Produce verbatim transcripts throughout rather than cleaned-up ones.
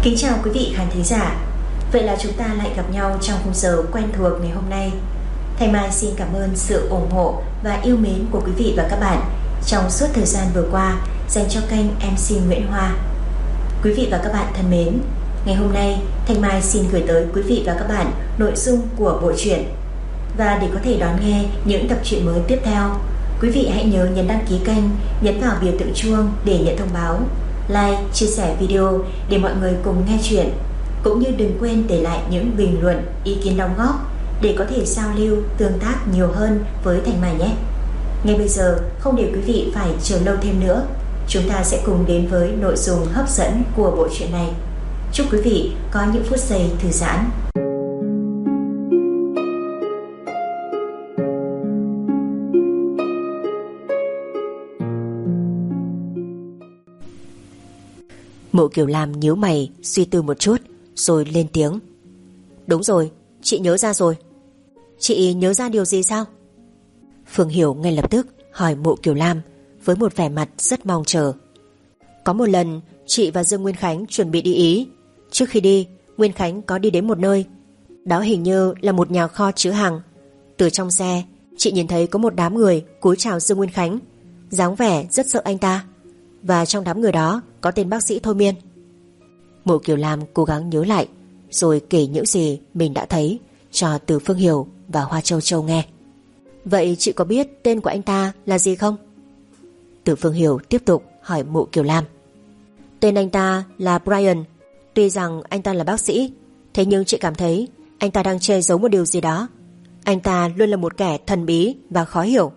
Kính chào quý vị khán thính giả. Vậy là chúng ta lại gặp nhau trong khung giờ quen thuộc ngày hôm nay. Thanh Mai xin cảm ơn sự ủng hộ và yêu mến của quý vị và các bạn trong suốt thời gian vừa qua dành cho kênh em xê Nguyễn Hoa. Quý vị và các bạn thân mến, ngày hôm nay Thanh Mai xin gửi tới quý vị và các bạn nội dung của bộ truyện. Và để có thể đón nghe những tập truyện mới tiếp theo, quý vị hãy nhớ nhấn đăng ký kênh, nhấn vào biểu tượng chuông để nhận thông báo, like, chia sẻ video để mọi người cùng nghe chuyện. Cũng như đừng quên để lại những bình luận, ý kiến đóng góp để có thể giao lưu, tương tác nhiều hơn với Thanh Mai nhé. Ngay bây giờ, không để quý vị phải chờ lâu thêm nữa, chúng ta sẽ cùng đến với nội dung hấp dẫn của bộ truyện này. Chúc quý vị có những phút giây thư giãn. Mộ Kiều Lam nhíu mày suy tư một chút rồi lên tiếng. Đúng rồi, chị nhớ ra rồi. Chị nhớ ra điều gì sao? Phương Hiểu ngay lập tức hỏi Mộ Kiều Lam với một vẻ mặt rất mong chờ. Có một lần chị và Dương Nguyên Khánh chuẩn bị đi Ý. Trước khi đi, Nguyên Khánh có đi đến một nơi. Đó hình như là một nhà kho chứa hàng. Từ trong xe, chị nhìn thấy có một đám người cúi chào Dương Nguyên Khánh, dáng vẻ rất sợ anh ta. Và trong đám người đó có tên bác sĩ thôi miên. Mộ Kiều Lam cố gắng nhớ lại rồi kể những gì mình đã thấy cho Từ Phương Hiểu và Hoa Châu Châu nghe. Vậy chị có biết tên của anh ta là gì không? Từ Phương Hiểu tiếp tục hỏi Mộ Kiều Lam. Tên anh ta là Brian. Tuy rằng anh ta là bác sĩ, thế nhưng chị cảm thấy anh ta đang che giấu một điều gì đó. Anh ta luôn là một kẻ thần bí và khó hiểu.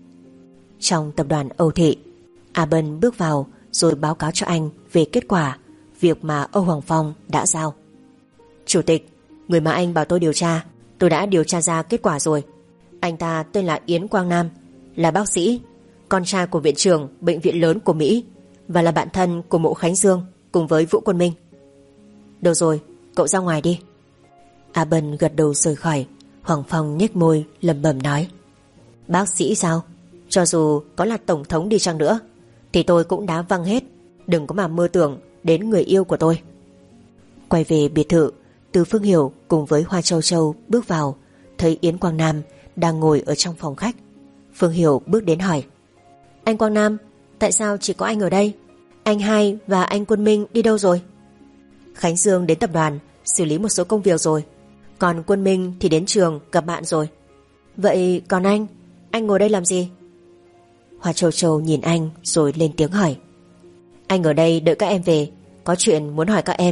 Trong tập đoàn Âu Thị, A Bân bước vào rồi báo cáo cho anh về kết quả việc mà Âu Hoàng Phong đã giao. Chủ tịch, người mà anh bảo tôi điều tra, tôi đã điều tra ra kết quả rồi. Anh ta tên là Yến Quang Nam, là bác sĩ, con trai của viện trưởng bệnh viện lớn của Mỹ và là bạn thân của Mộ Khánh Dương cùng với Vũ Quân Minh. Được rồi, cậu ra ngoài đi. A Bân gật đầu rời khỏi. Hoàng Phong nhếch môi lẩm bẩm nói. Bác sĩ sao? Cho dù có là tổng thống đi chăng nữa thì tôi cũng đã văng hết. Đừng có mà mơ tưởng đến người yêu của tôi. Quay về biệt thự, Từ Phương Hiểu cùng với Hoa Châu Châu bước vào, thấy Yến Quang Nam đang ngồi ở trong phòng khách. Phương Hiểu bước đến hỏi. Anh Quang Nam, tại sao chỉ có anh ở đây? Anh Hai và anh Quân Minh đi đâu rồi? Khánh Dương đến tập đoàn xử lý một số công việc rồi, còn Quân Minh thì đến trường gặp bạn rồi. Vậy còn anh, anh ngồi đây làm gì? Hoa Châu Châu nhìn anh rồi lên tiếng hỏi. Anh ở đây đợi các em về, có chuyện muốn hỏi các em.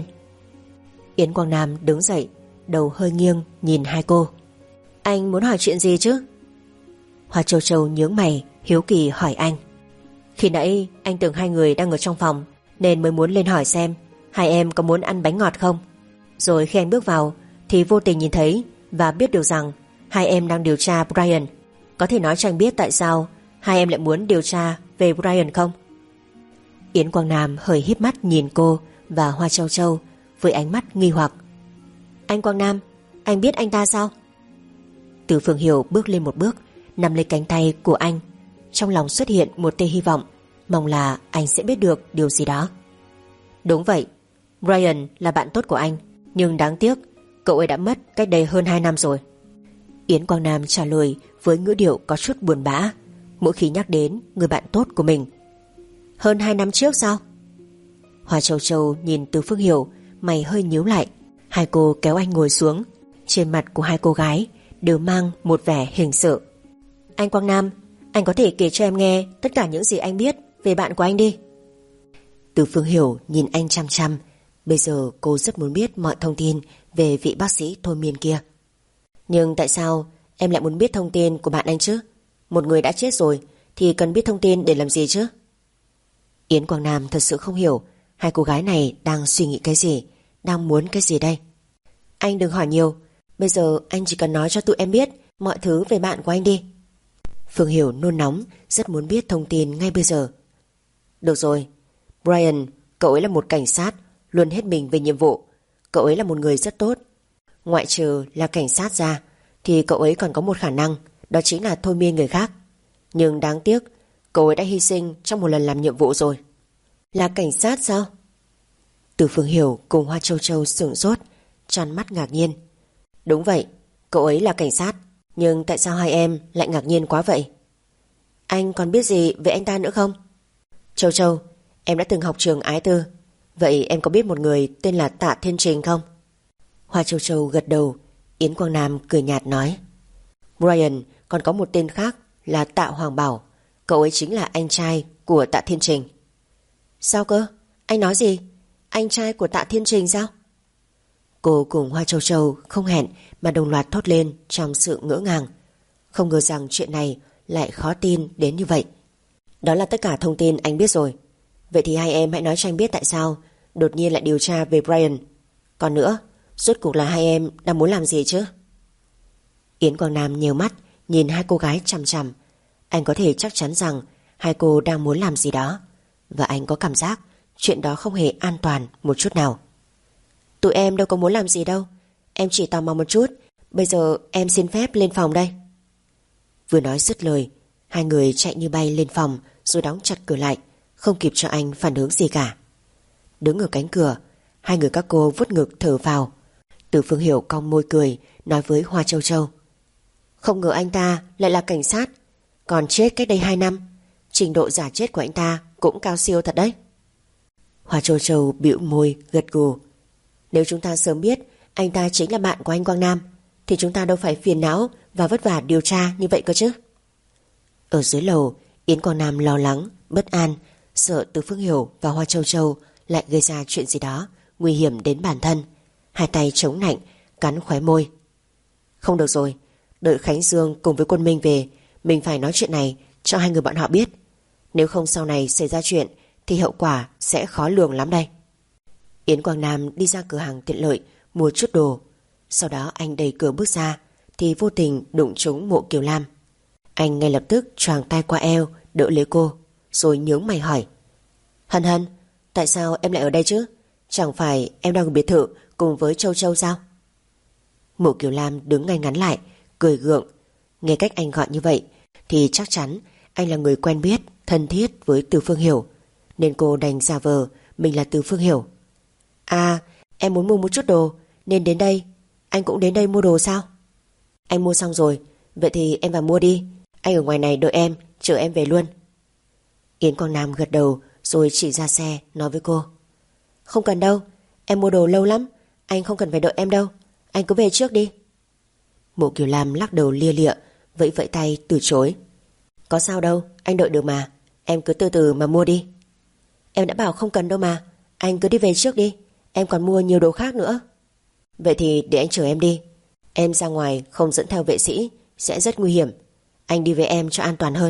Yến Quang Nam đứng dậy, đầu hơi nghiêng nhìn hai cô. Anh muốn hỏi chuyện gì chứ? Hoa Châu Châu nhướng mày hiếu kỳ hỏi anh. Khi nãy anh tưởng hai người đang ở trong phòng nên mới muốn lên hỏi xem hai em có muốn ăn bánh ngọt không. Rồi khi anh bước vào thì vô tình nhìn thấy và biết được rằng hai em đang điều tra Brian. Có thể nói cho anh biết tại sao hai em lại muốn điều tra về Brian không? Yến Quang Nam hơi híp mắt nhìn cô và Hoa Châu Châu với ánh mắt nghi hoặc. Anh Quang Nam, anh biết anh ta sao? Từ Phương Hiểu bước lên một bước, nắm lấy cánh tay của anh. Trong lòng xuất hiện một tia hy vọng, mong là anh sẽ biết được điều gì đó. Đúng vậy, Brian là bạn tốt của anh, nhưng đáng tiếc cậu ấy đã mất cách đây hơn hai năm rồi. Yến Quang Nam trả lời với ngữ điệu có chút buồn bã mỗi khi nhắc đến người bạn tốt của mình. Hơn hai năm trước sao? Hoa Châu Châu nhìn Từ Phương Hiểu, mày hơi nhíu lại. Hai cô kéo anh ngồi xuống. Trên mặt của hai cô gái đều mang một vẻ hình sự. Anh Quang Nam, anh có thể kể cho em nghe tất cả những gì anh biết về bạn của anh đi. Từ Phương Hiểu nhìn anh chăm chăm. Bây giờ cô rất muốn biết mọi thông tin về vị bác sĩ thôi miên kia. Nhưng tại sao em lại muốn biết thông tin của bạn anh chứ? Một người đã chết rồi thì cần biết thông tin để làm gì chứ? Yến Quang Nam thật sự không hiểu hai cô gái này đang suy nghĩ cái gì, đang muốn cái gì đây. Anh đừng hỏi nhiều, bây giờ anh chỉ cần nói cho tụi em biết mọi thứ về bạn của anh đi. Phương Hiểu nôn nóng, rất muốn biết thông tin ngay bây giờ. Được rồi, Brian, cậu ấy là một cảnh sát, luôn hết mình về nhiệm vụ. Cậu ấy là một người rất tốt. Ngoại trừ là cảnh sát ra thì cậu ấy còn có một khả năng, đó chính là thôi miên người khác. Nhưng đáng tiếc cậu ấy đã hy sinh trong một lần làm nhiệm vụ rồi. Là cảnh sát sao? Từ Phương Hiểu cùng Hoa Châu Châu sửng sốt, tròn mắt ngạc nhiên. Đúng vậy, cậu ấy là cảnh sát, nhưng tại sao hai em lại ngạc nhiên quá vậy? Anh còn biết gì về anh ta nữa không? Châu Châu, em đã từng học trường ái tư, vậy em có biết một người tên là Tạ Thiên Trình không? Hoa Châu Châu gật đầu. Yến Quang Nam cười nhạt nói, Brian còn có một tên khác là Tạ Hoàng Bảo, cậu ấy chính là anh trai của Tạ Thiên Trình. Sao cơ? Anh nói gì? Anh trai của Tạ Thiên Trình sao? Cô cùng Hoa Châu Châu không hẹn mà đồng loạt thốt lên trong sự ngỡ ngàng. Không ngờ rằng chuyện này lại khó tin đến như vậy. Đó là tất cả thông tin anh biết rồi. Vậy thì hai em hãy nói cho anh biết tại sao đột nhiên lại điều tra về Brian. Còn nữa, rốt cuộc là hai em đang muốn làm gì chứ? Yến Quang Nam nhíu mắt nhìn hai cô gái chằm chằm. Anh có thể chắc chắn rằng hai cô đang muốn làm gì đó, và anh có cảm giác chuyện đó không hề an toàn một chút nào. Tụi em đâu có muốn làm gì đâu, em chỉ tò mò một chút. Bây giờ em xin phép lên phòng đây. Vừa nói dứt lời, hai người chạy như bay lên phòng rồi đóng chặt cửa lại, không kịp cho anh phản ứng gì cả. Đứng ở cánh cửa, hai người các cô vuốt ngực thở vào. Từ Phương Hiểu cong môi cười, nói với Hoa Châu Châu, không ngờ anh ta lại là cảnh sát, còn chết cách đây hai năm. Trình độ giả chết của anh ta cũng cao siêu thật đấy. Hoa Châu Châu bĩu môi gật gù. Nếu chúng ta sớm biết anh ta chính là bạn của anh Quang Nam thì chúng ta đâu phải phiền não và vất vả điều tra như vậy cơ chứ. Ở dưới lầu, Yến Quang Nam lo lắng, bất an, sợ Từ Phương Hiểu và Hoa Châu Châu lại gây ra chuyện gì đó nguy hiểm đến bản thân. Hai tay chống nạnh, cắn khóe môi. Không được rồi, đợi Khánh Dương cùng với Quân Minh về, mình phải nói chuyện này cho hai người bọn họ biết. Nếu không sau này xảy ra chuyện thì hậu quả sẽ khó lường lắm đây. Yến Quang Nam đi ra cửa hàng tiện lợi mua chút đồ. Sau đó anh đẩy cửa bước ra thì vô tình đụng trúng Mộ Kiều Lam. Anh ngay lập tức choàng tay qua eo đỡ lấy cô, rồi nhướng mày hỏi, Hân Hân, tại sao em lại ở đây chứ? Chẳng phải em đang ở biệt thự cùng với Châu Châu sao? Mộ Kiều Lam đứng ngay ngắn lại, cười gượng. Nghe cách anh gọi như vậy thì chắc chắn anh là người quen biết, thân thiết với Từ Phương Hiểu, nên cô đành giả vờ mình là Từ Phương Hiểu. À, em muốn mua một chút đồ nên đến đây. Anh cũng đến đây mua đồ sao? Anh mua xong rồi, vậy thì em vào mua đi. Anh ở ngoài này đợi em, chờ em về luôn. Yến Quang Nam gật đầu rồi chỉ ra xe nói với cô, không cần đâu, em mua đồ lâu lắm, anh không cần phải đợi em đâu, anh cứ về trước đi. Mộ Kiều Lam lắc đầu lia lịa, vẫy vẫy tay từ chối. Có sao đâu, anh đợi được mà, em cứ từ từ mà mua đi. Em đã bảo không cần đâu mà, anh cứ đi về trước đi, em còn mua nhiều đồ khác nữa. Vậy thì để anh chở em đi. Em ra ngoài không dẫn theo vệ sĩ sẽ rất nguy hiểm, anh đi với em cho an toàn hơn.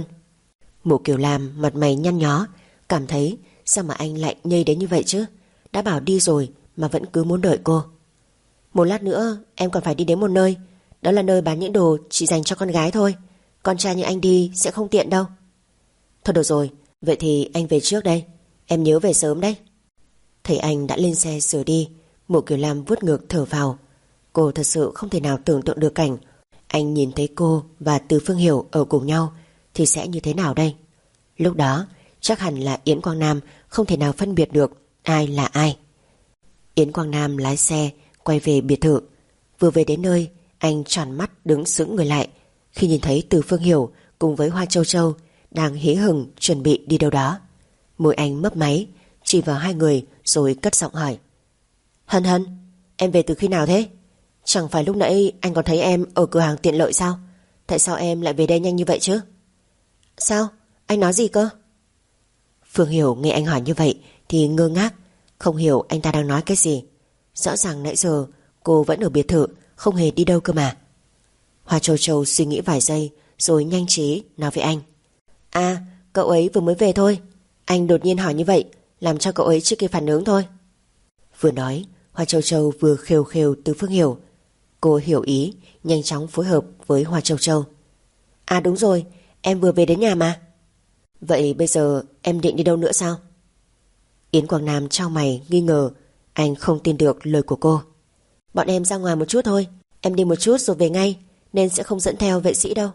Mộ Kiều Lam mặt mày nhăn nhó, cảm thấy sao mà anh lại nhây đến như vậy chứ. Đã bảo đi rồi mà vẫn cứ muốn đợi cô. Một lát nữa em còn phải đi đến một nơi, đó là nơi bán những đồ chỉ dành cho con gái thôi, con trai như anh đi sẽ không tiện đâu. Thôi được rồi, vậy thì anh về trước đây, em nhớ về sớm đấy. Thấy anh đã lên xe sửa đi, Mộ Kiều Lam vuốt ngược thở vào. Cô thật sự không thể nào tưởng tượng được cảnh anh nhìn thấy cô và Từ Phương Hiểu ở cùng nhau thì sẽ như thế nào đây. Lúc đó chắc hẳn là Yến Quang Nam không thể nào phân biệt được ai là ai. Yến Quang Nam lái xe quay về biệt thự. Vừa về đến nơi, anh tròn mắt đứng sững người lại khi nhìn thấy Từ Phương Hiểu cùng với Hoa Châu Châu đang hí hửng chuẩn bị đi đâu đó. Môi anh mấp máy, chỉ vào hai người rồi cất giọng hỏi, Hân Hân, em về từ khi nào thế? Chẳng phải lúc nãy anh còn thấy em ở cửa hàng tiện lợi sao? Tại sao em lại về đây nhanh như vậy chứ? Sao? Anh nói gì cơ? Phương Hiểu nghe anh hỏi như vậy thì ngơ ngác, không hiểu anh ta đang nói cái gì. Rõ ràng nãy giờ cô vẫn ở biệt thự, không hề đi đâu cơ mà. Hoa Châu Châu suy nghĩ vài giây rồi nhanh trí nói với anh, À, cậu ấy vừa mới về thôi. Anh đột nhiên hỏi như vậy làm cho cậu ấy chưa kịp phản ứng thôi. Vừa nói, Hoa Châu Châu vừa khều khều Từ Phương Hiểu. Cô hiểu ý, nhanh chóng phối hợp với Hoa Châu Châu. À đúng rồi, em vừa về đến nhà mà. Vậy bây giờ em định đi đâu nữa sao? Yến Quang Nam chau mày nghi ngờ, anh không tin được lời của cô. Bọn em ra ngoài một chút thôi, em đi một chút rồi về ngay, nên sẽ không dẫn theo vệ sĩ đâu.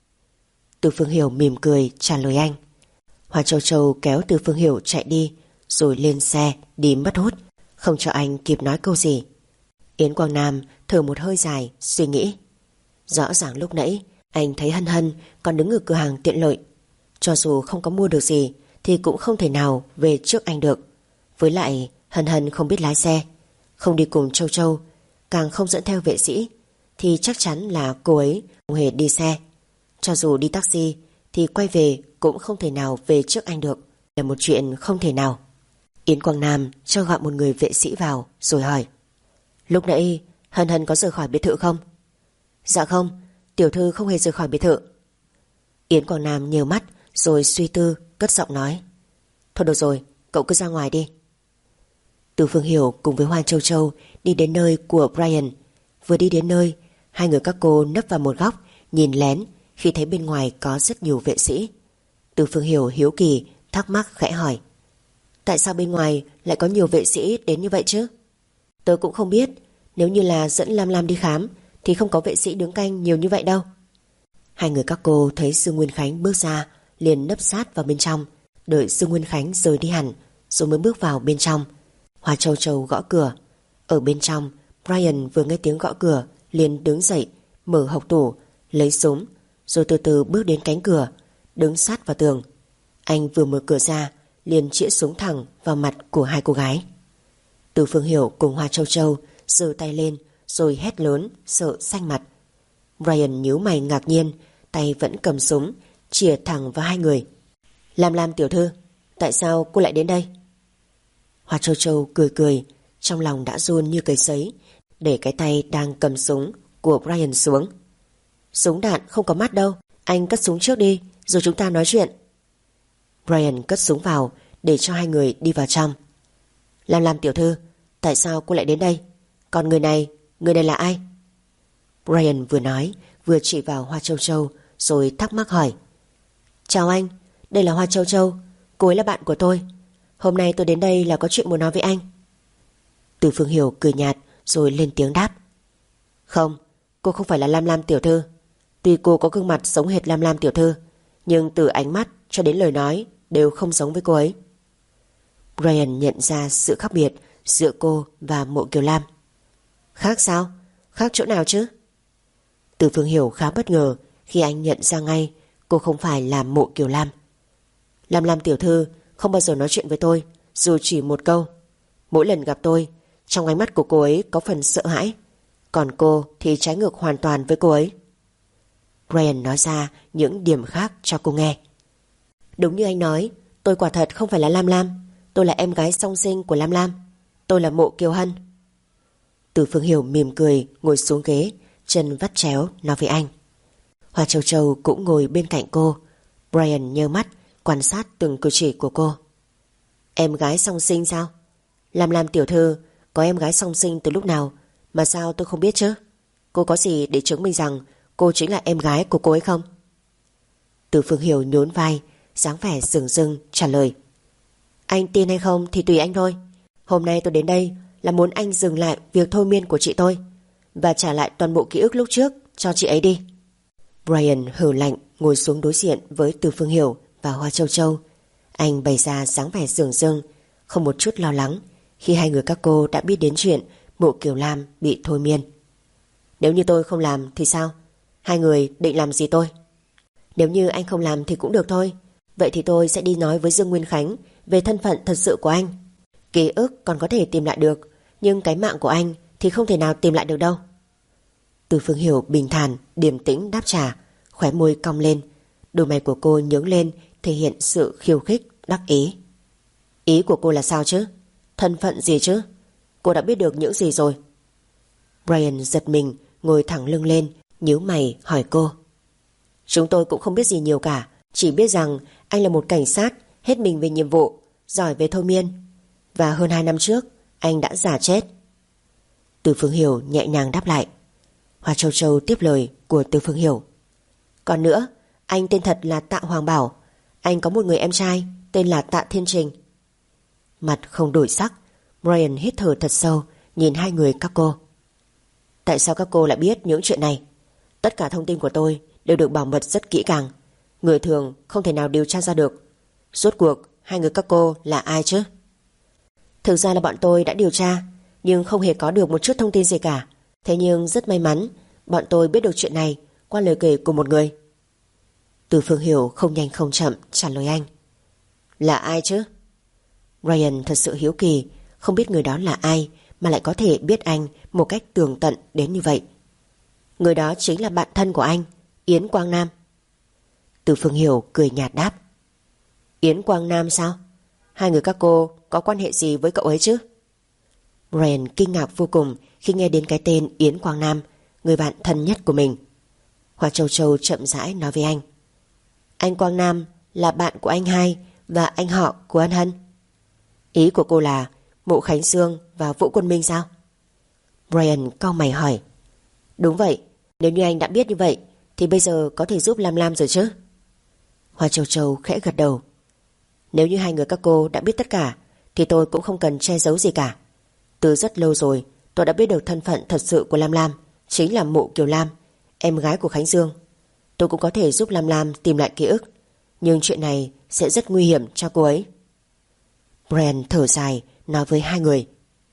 Từ Phương Hiểu mỉm cười trả lời anh. Hoa Châu Châu kéo Từ Phương Hiểu chạy đi rồi lên xe đi mất hút, không cho anh kịp nói câu gì. Yến Quang Nam thở một hơi dài, suy nghĩ. Rõ ràng lúc nãy anh thấy Hân Hân còn đứng ở cửa hàng tiện lợi. Cho dù không có mua được gì thì cũng không thể nào về trước anh được. Với lại Hân Hân không biết lái xe, không đi cùng Châu Châu, càng không dẫn theo vệ sĩ, thì chắc chắn là cô ấy không hề đi xe. Cho dù đi taxi thì quay về cũng không thể nào về trước anh được, là một chuyện không thể nào. Yến Quang Nam cho gọi một người vệ sĩ vào rồi hỏi: Lúc nãy Hân Hân có rời khỏi biệt thự không? Dạ không, tiểu thư không hề rời khỏi biệt thự. Yến Quang Nam nhíu mắt rồi suy tư, cất giọng nói: Thôi được rồi, cậu cứ ra ngoài đi. Từ Phương Hiểu cùng với Hoa Châu Châu đi đến nơi của Brian. Vừa đi đến nơi, hai người các cô nấp vào một góc nhìn lén khi thấy bên ngoài có rất nhiều vệ sĩ. Từ Phương Hiểu hiếu kỳ thắc mắc khẽ hỏi: Tại sao bên ngoài lại có nhiều vệ sĩ đến như vậy chứ? Tớ cũng không biết, nếu như là dẫn Lam Lam đi khám thì không có vệ sĩ đứng canh nhiều như vậy đâu. Hai người các cô thấy Dương Nguyên Khánh bước ra liền nấp sát vào bên trong, đợi Dương Nguyên Khánh rời đi hẳn rồi mới bước vào bên trong. Hoa Châu Châu gõ cửa. Ở bên trong, Brian vừa nghe tiếng gõ cửa liền đứng dậy, mở hộc tủ, lấy súng, rồi từ từ bước đến cánh cửa, đứng sát vào tường. Anh vừa mở cửa ra liền chĩa súng thẳng vào mặt của hai cô gái. Từ Phương Hiểu cùng Hoa Châu Châu giơ tay lên rồi hét lớn, sợ xanh mặt. Brian nhíu mày ngạc nhiên, tay vẫn cầm súng chĩa thẳng vào hai người. Lam Lam tiểu thư, tại sao cô lại đến đây? Hoa Châu Châu cười cười, trong lòng đã run như cầy sấy, để cái tay đang cầm súng của Brian xuống. Súng đạn không có mắt đâu, anh cất súng trước đi rồi chúng ta nói chuyện. Brian cất súng vào để cho hai người đi vào trong. Lam Lam tiểu thư, tại sao cô lại đến đây? Còn người này, người này là ai? Brian vừa nói vừa chỉ vào Hoa Châu Châu rồi thắc mắc hỏi: Chào anh, đây là Hoa Châu Châu, cô ấy là bạn của tôi. Hôm nay tôi đến đây là có chuyện muốn nói với anh. Từ Phương Hiểu cười nhạt rồi lên tiếng đáp: Không, cô không phải là Lam Lam tiểu thư. Tuy cô có gương mặt giống hệt Lam Lam tiểu thư, nhưng từ ánh mắt cho đến lời nói đều không giống với cô ấy. Brian nhận ra sự khác biệt giữa cô và Mộ Kiều Lam. Khác sao? Khác chỗ nào chứ? Từ Phương Hiểu khá bất ngờ khi anh nhận ra ngay cô không phải là Mộ Kiều Lam. Lam Lam tiểu thư không bao giờ nói chuyện với tôi, dù chỉ một câu. Mỗi lần gặp tôi, trong ánh mắt của cô ấy có phần sợ hãi, còn cô thì trái ngược hoàn toàn với cô ấy. Brian nói ra những điểm khác cho cô nghe. Đúng như anh nói, tôi quả thật không phải là Lam Lam. Tôi là em gái song sinh của Lam Lam. Tôi là Mộ Kiều Hân. Từ Phương Hiểu mỉm cười ngồi xuống ghế, chân vắt chéo nói với anh. Hoa Châu Châu cũng ngồi bên cạnh cô. Brian nhớ mắt quan sát từng cử chỉ của cô. Em gái song sinh sao? Lam Lam tiểu thư có em gái song sinh từ lúc nào mà sao tôi không biết chứ? Cô có gì để chứng minh rằng cô chính là em gái của cô ấy không? Từ Phương Hiểu nhún vai, dáng vẻ dửng dưng trả lời. Anh tin hay không thì tùy anh thôi. Hôm nay tôi đến đây là muốn anh dừng lại việc thôi miên của chị tôi và trả lại toàn bộ ký ức lúc trước cho chị ấy đi. Brian hừ lạnh ngồi xuống đối diện với Từ Phương Hiểu và Hoa Châu Châu. Anh bày ra dáng vẻ dửng dưng, không một chút lo lắng khi hai người các cô đã biết đến chuyện Mộ Kiều Lam bị thôi miên. Nếu như tôi không làm thì sao? Hai người định làm gì tôi? Nếu như anh không làm thì cũng được thôi. Vậy thì tôi sẽ đi nói với Dương Nguyên Khánh về thân phận thật sự của anh. Ký ức còn có thể tìm lại được, nhưng cái mạng của anh thì không thể nào tìm lại được đâu. Từ Phương Hiểu bình thản, điềm tĩnh đáp trả, khóe môi cong lên. Đôi mày của cô nhướng lên thể hiện sự khiêu khích, đắc ý. Ý của cô là sao chứ? Thân phận gì chứ? Cô đã biết được những gì rồi? Brian giật mình, ngồi thẳng lưng lên, nhíu mày hỏi cô. Chúng tôi cũng không biết gì nhiều cả, chỉ biết rằng anh là một cảnh sát hết mình về nhiệm vụ, giỏi về thôi miên. Và hơn hai năm trước anh đã giả chết. Từ Phương Hiểu nhẹ nhàng đáp lại. Hoa Châu Châu tiếp lời của Từ Phương Hiểu. Còn nữa, anh tên thật là Tạ Hoàng Bảo. Anh có một người em trai tên là Tạ Thiên Trình. Mặt không đổi sắc, Brian hít thở thật sâu, nhìn hai người các cô. Tại sao các cô lại biết những chuyện này? Tất cả thông tin của tôi đều được bảo mật rất kỹ càng, người thường không thể nào điều tra ra được. Rốt cuộc hai người các cô là ai chứ? Thực ra là bọn tôi đã điều tra, nhưng không hề có được một chút thông tin gì cả. Thế nhưng rất may mắn, bọn tôi biết được chuyện này qua lời kể của một người. Từ Phương Hiểu không nhanh không chậm trả lời anh. Là ai chứ? Ryan thật sự hiếu kỳ, không biết người đó là ai mà lại có thể biết anh một cách tường tận đến như vậy. Người đó chính là bạn thân của anh, Yến Quang Nam. Từ Phương Hiểu cười nhạt đáp. Yến Quang Nam sao? Hai người các cô có quan hệ gì với cậu ấy chứ? Ryan kinh ngạc vô cùng khi nghe đến cái tên Yến Quang Nam, người bạn thân nhất của mình. Hoa Châu Châu chậm rãi nói với anh. Anh Quang Nam là bạn của anh hai và anh họ của Ân Hân. Ý của cô là Mộ Khánh Sương và Vũ Quân Minh sao? Brian cau mày hỏi. Đúng vậy, nếu như anh đã biết như vậy thì bây giờ có thể giúp Lam Lam rồi chứ? Hoa Châu Châu khẽ gật đầu. Nếu như hai người các cô đã biết tất cả thì tôi cũng không cần che giấu gì cả. Từ rất lâu rồi tôi đã biết được thân phận thật sự của Lam Lam chính là Mộ Kiều Lam, em gái của Khánh Dương. Tôi cũng có thể giúp Lam Lam tìm lại ký ức, nhưng chuyện này sẽ rất nguy hiểm cho cô ấy. Brian thở dài nói với hai người.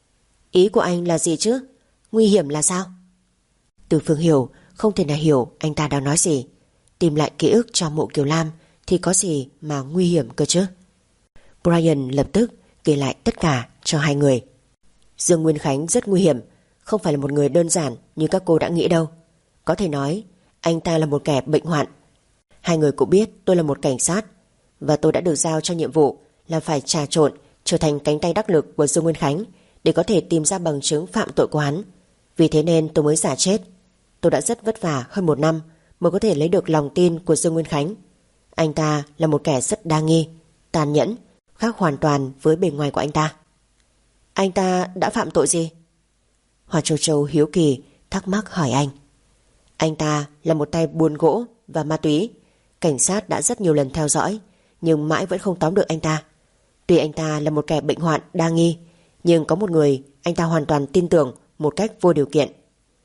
Ý của anh là gì chứ? Nguy hiểm là sao? Từ Phương Hiểu không thể nào hiểu anh ta đang nói gì. Tìm lại ký ức cho Mộ Kiều Lam thì có gì mà nguy hiểm cơ chứ? Brian lập tức kể lại tất cả cho hai người. Dương Nguyên Khánh rất nguy hiểm, không phải là một người đơn giản như các cô đã nghĩ đâu. Có thể nói anh ta là một kẻ bệnh hoạn. Hai người cũng biết tôi là một cảnh sát, và tôi đã được giao cho nhiệm vụ là phải trà trộn, trở thành cánh tay đắc lực của Dương Nguyên Khánh để có thể tìm ra bằng chứng phạm tội của hắn. Vì thế nên tôi mới giả chết. Tôi đã rất vất vả hơn một năm mới có thể lấy được lòng tin của Dương Nguyên Khánh. Anh ta là một kẻ rất đa nghi, tàn nhẫn, khác hoàn toàn với bề ngoài của anh ta. Anh ta đã phạm tội gì? Hoa Châu Châu hiếu kỳ thắc mắc hỏi anh. Anh ta là một tay buôn gỗ và ma túy. Cảnh sát đã rất nhiều lần theo dõi, nhưng mãi vẫn không tóm được anh ta. Tuy anh ta là một kẻ bệnh hoạn đa nghi, nhưng có một người anh ta hoàn toàn tin tưởng một cách vô điều kiện.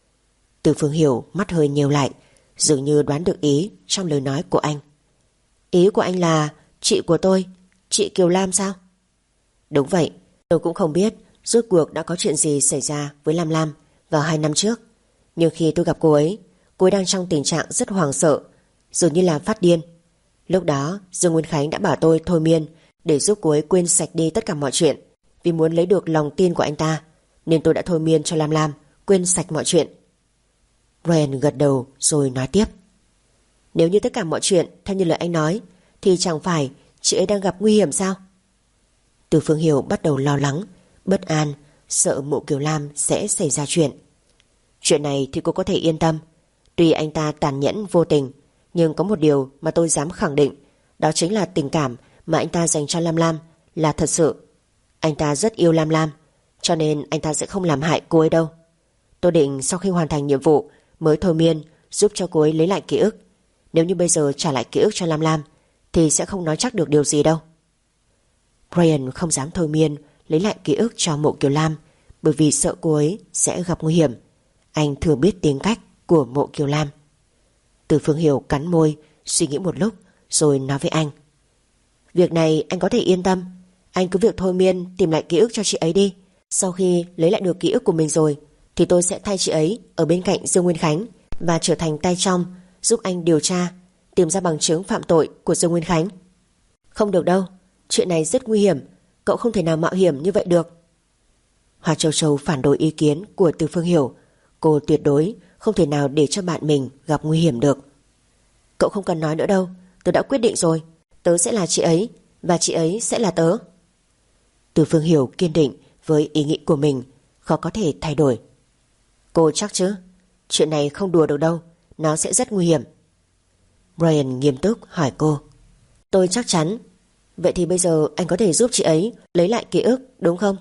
Từ Phương Hiểu mắt hơi nheo lại, dường như đoán được ý trong lời nói của anh. Ý của anh là chị của tôi, chị Kiều Lam sao? Đúng vậy, tôi cũng không biết rốt cuộc đã có chuyện gì xảy ra với Lam Lam vào hai năm trước. Nhưng khi tôi gặp cô ấy, cô ấy đang trong tình trạng rất hoảng sợ, dường như là phát điên. Lúc đó Dương Nguyên Khánh đã bảo tôi thôi miên để giúp cô ấy quên sạch đi tất cả mọi chuyện. Vì muốn lấy được lòng tin của anh ta, nên tôi đã thôi miên cho Lam Lam quên sạch mọi chuyện. Ryan gật đầu rồi nói tiếp. Nếu như tất cả mọi chuyện theo như lời anh nói thì chẳng phải chị ấy đang gặp nguy hiểm sao? Từ Phương Hiểu bắt đầu lo lắng, bất an, sợ Mộ Kiều Lam sẽ xảy ra chuyện. Chuyện này thì cô có thể yên tâm. Tuy anh ta tàn nhẫn vô tình, nhưng có một điều mà tôi dám khẳng định, đó chính là tình cảm mà anh ta dành cho Lam Lam là thật sự. Anh ta rất yêu Lam Lam, cho nên anh ta sẽ không làm hại cô ấy đâu. Tôi định sau khi hoàn thành nhiệm vụ mới thôi miên giúp cho cô ấy lấy lại ký ức. Nếu như bây giờ trả lại ký ức cho Lam Lam thì sẽ không nói chắc được điều gì đâu. Brian không dám thôi miên lấy lại ký ức cho Mộ Kiều Lam, bởi vì sợ cô ấy sẽ gặp nguy hiểm. Anh thừa biết tính cách của Mộ Kiều Lam. Từ Phương Hiểu cắn môi, suy nghĩ một lúc rồi nói với anh. Việc này anh có thể yên tâm. Anh cứ việc thôi miên tìm lại ký ức cho chị ấy đi. Sau khi lấy lại được ký ức của mình rồi thì tôi sẽ thay chị ấy ở bên cạnh Dương Nguyên Khánh và trở thành tay trong giúp anh điều tra, tìm ra bằng chứng phạm tội của Dương Nguyên Khánh. Không được đâu, chuyện này rất nguy hiểm. Cậu không thể nào mạo hiểm như vậy được. Hoa Châu Châu phản đối ý kiến của Từ Phương Hiểu. Cô tuyệt đối không thể nào để cho bạn mình gặp nguy hiểm được. Cậu không cần nói nữa đâu, tôi đã quyết định rồi. Tớ sẽ là chị ấy và chị ấy sẽ là tớ. Từ Phương Hiểu kiên định với ý nghĩ của mình, khó có thể thay đổi. Cô chắc chứ? Chuyện này không đùa được đâu, nó sẽ rất nguy hiểm. Brian nghiêm túc hỏi cô. Tôi chắc chắn. Vậy thì bây giờ anh có thể giúp chị ấy lấy lại ký ức đúng không?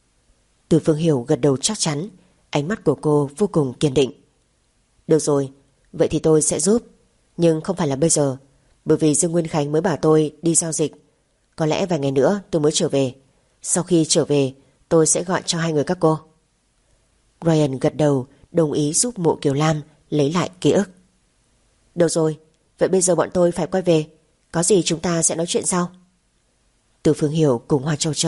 Từ Phương Hiểu gật đầu chắc chắn, ánh mắt của cô vô cùng kiên định. Được rồi, vậy thì tôi sẽ giúp, nhưng không phải là bây giờ, bởi vì Dương Nguyên Khánh mới bảo tôi đi giao dịch. Có lẽ vài ngày nữa tôi mới trở về. Sau khi trở về tôi sẽ gọi cho hai người các cô. Ryan gật đầu đồng ý giúp Mộ Kiều Lam lấy lại ký ức. Được rồi, vậy bây giờ bọn tôi phải quay về. Có gì chúng ta sẽ nói chuyện sau. Từ Phương Hiểu cùng Hoa Châu Châu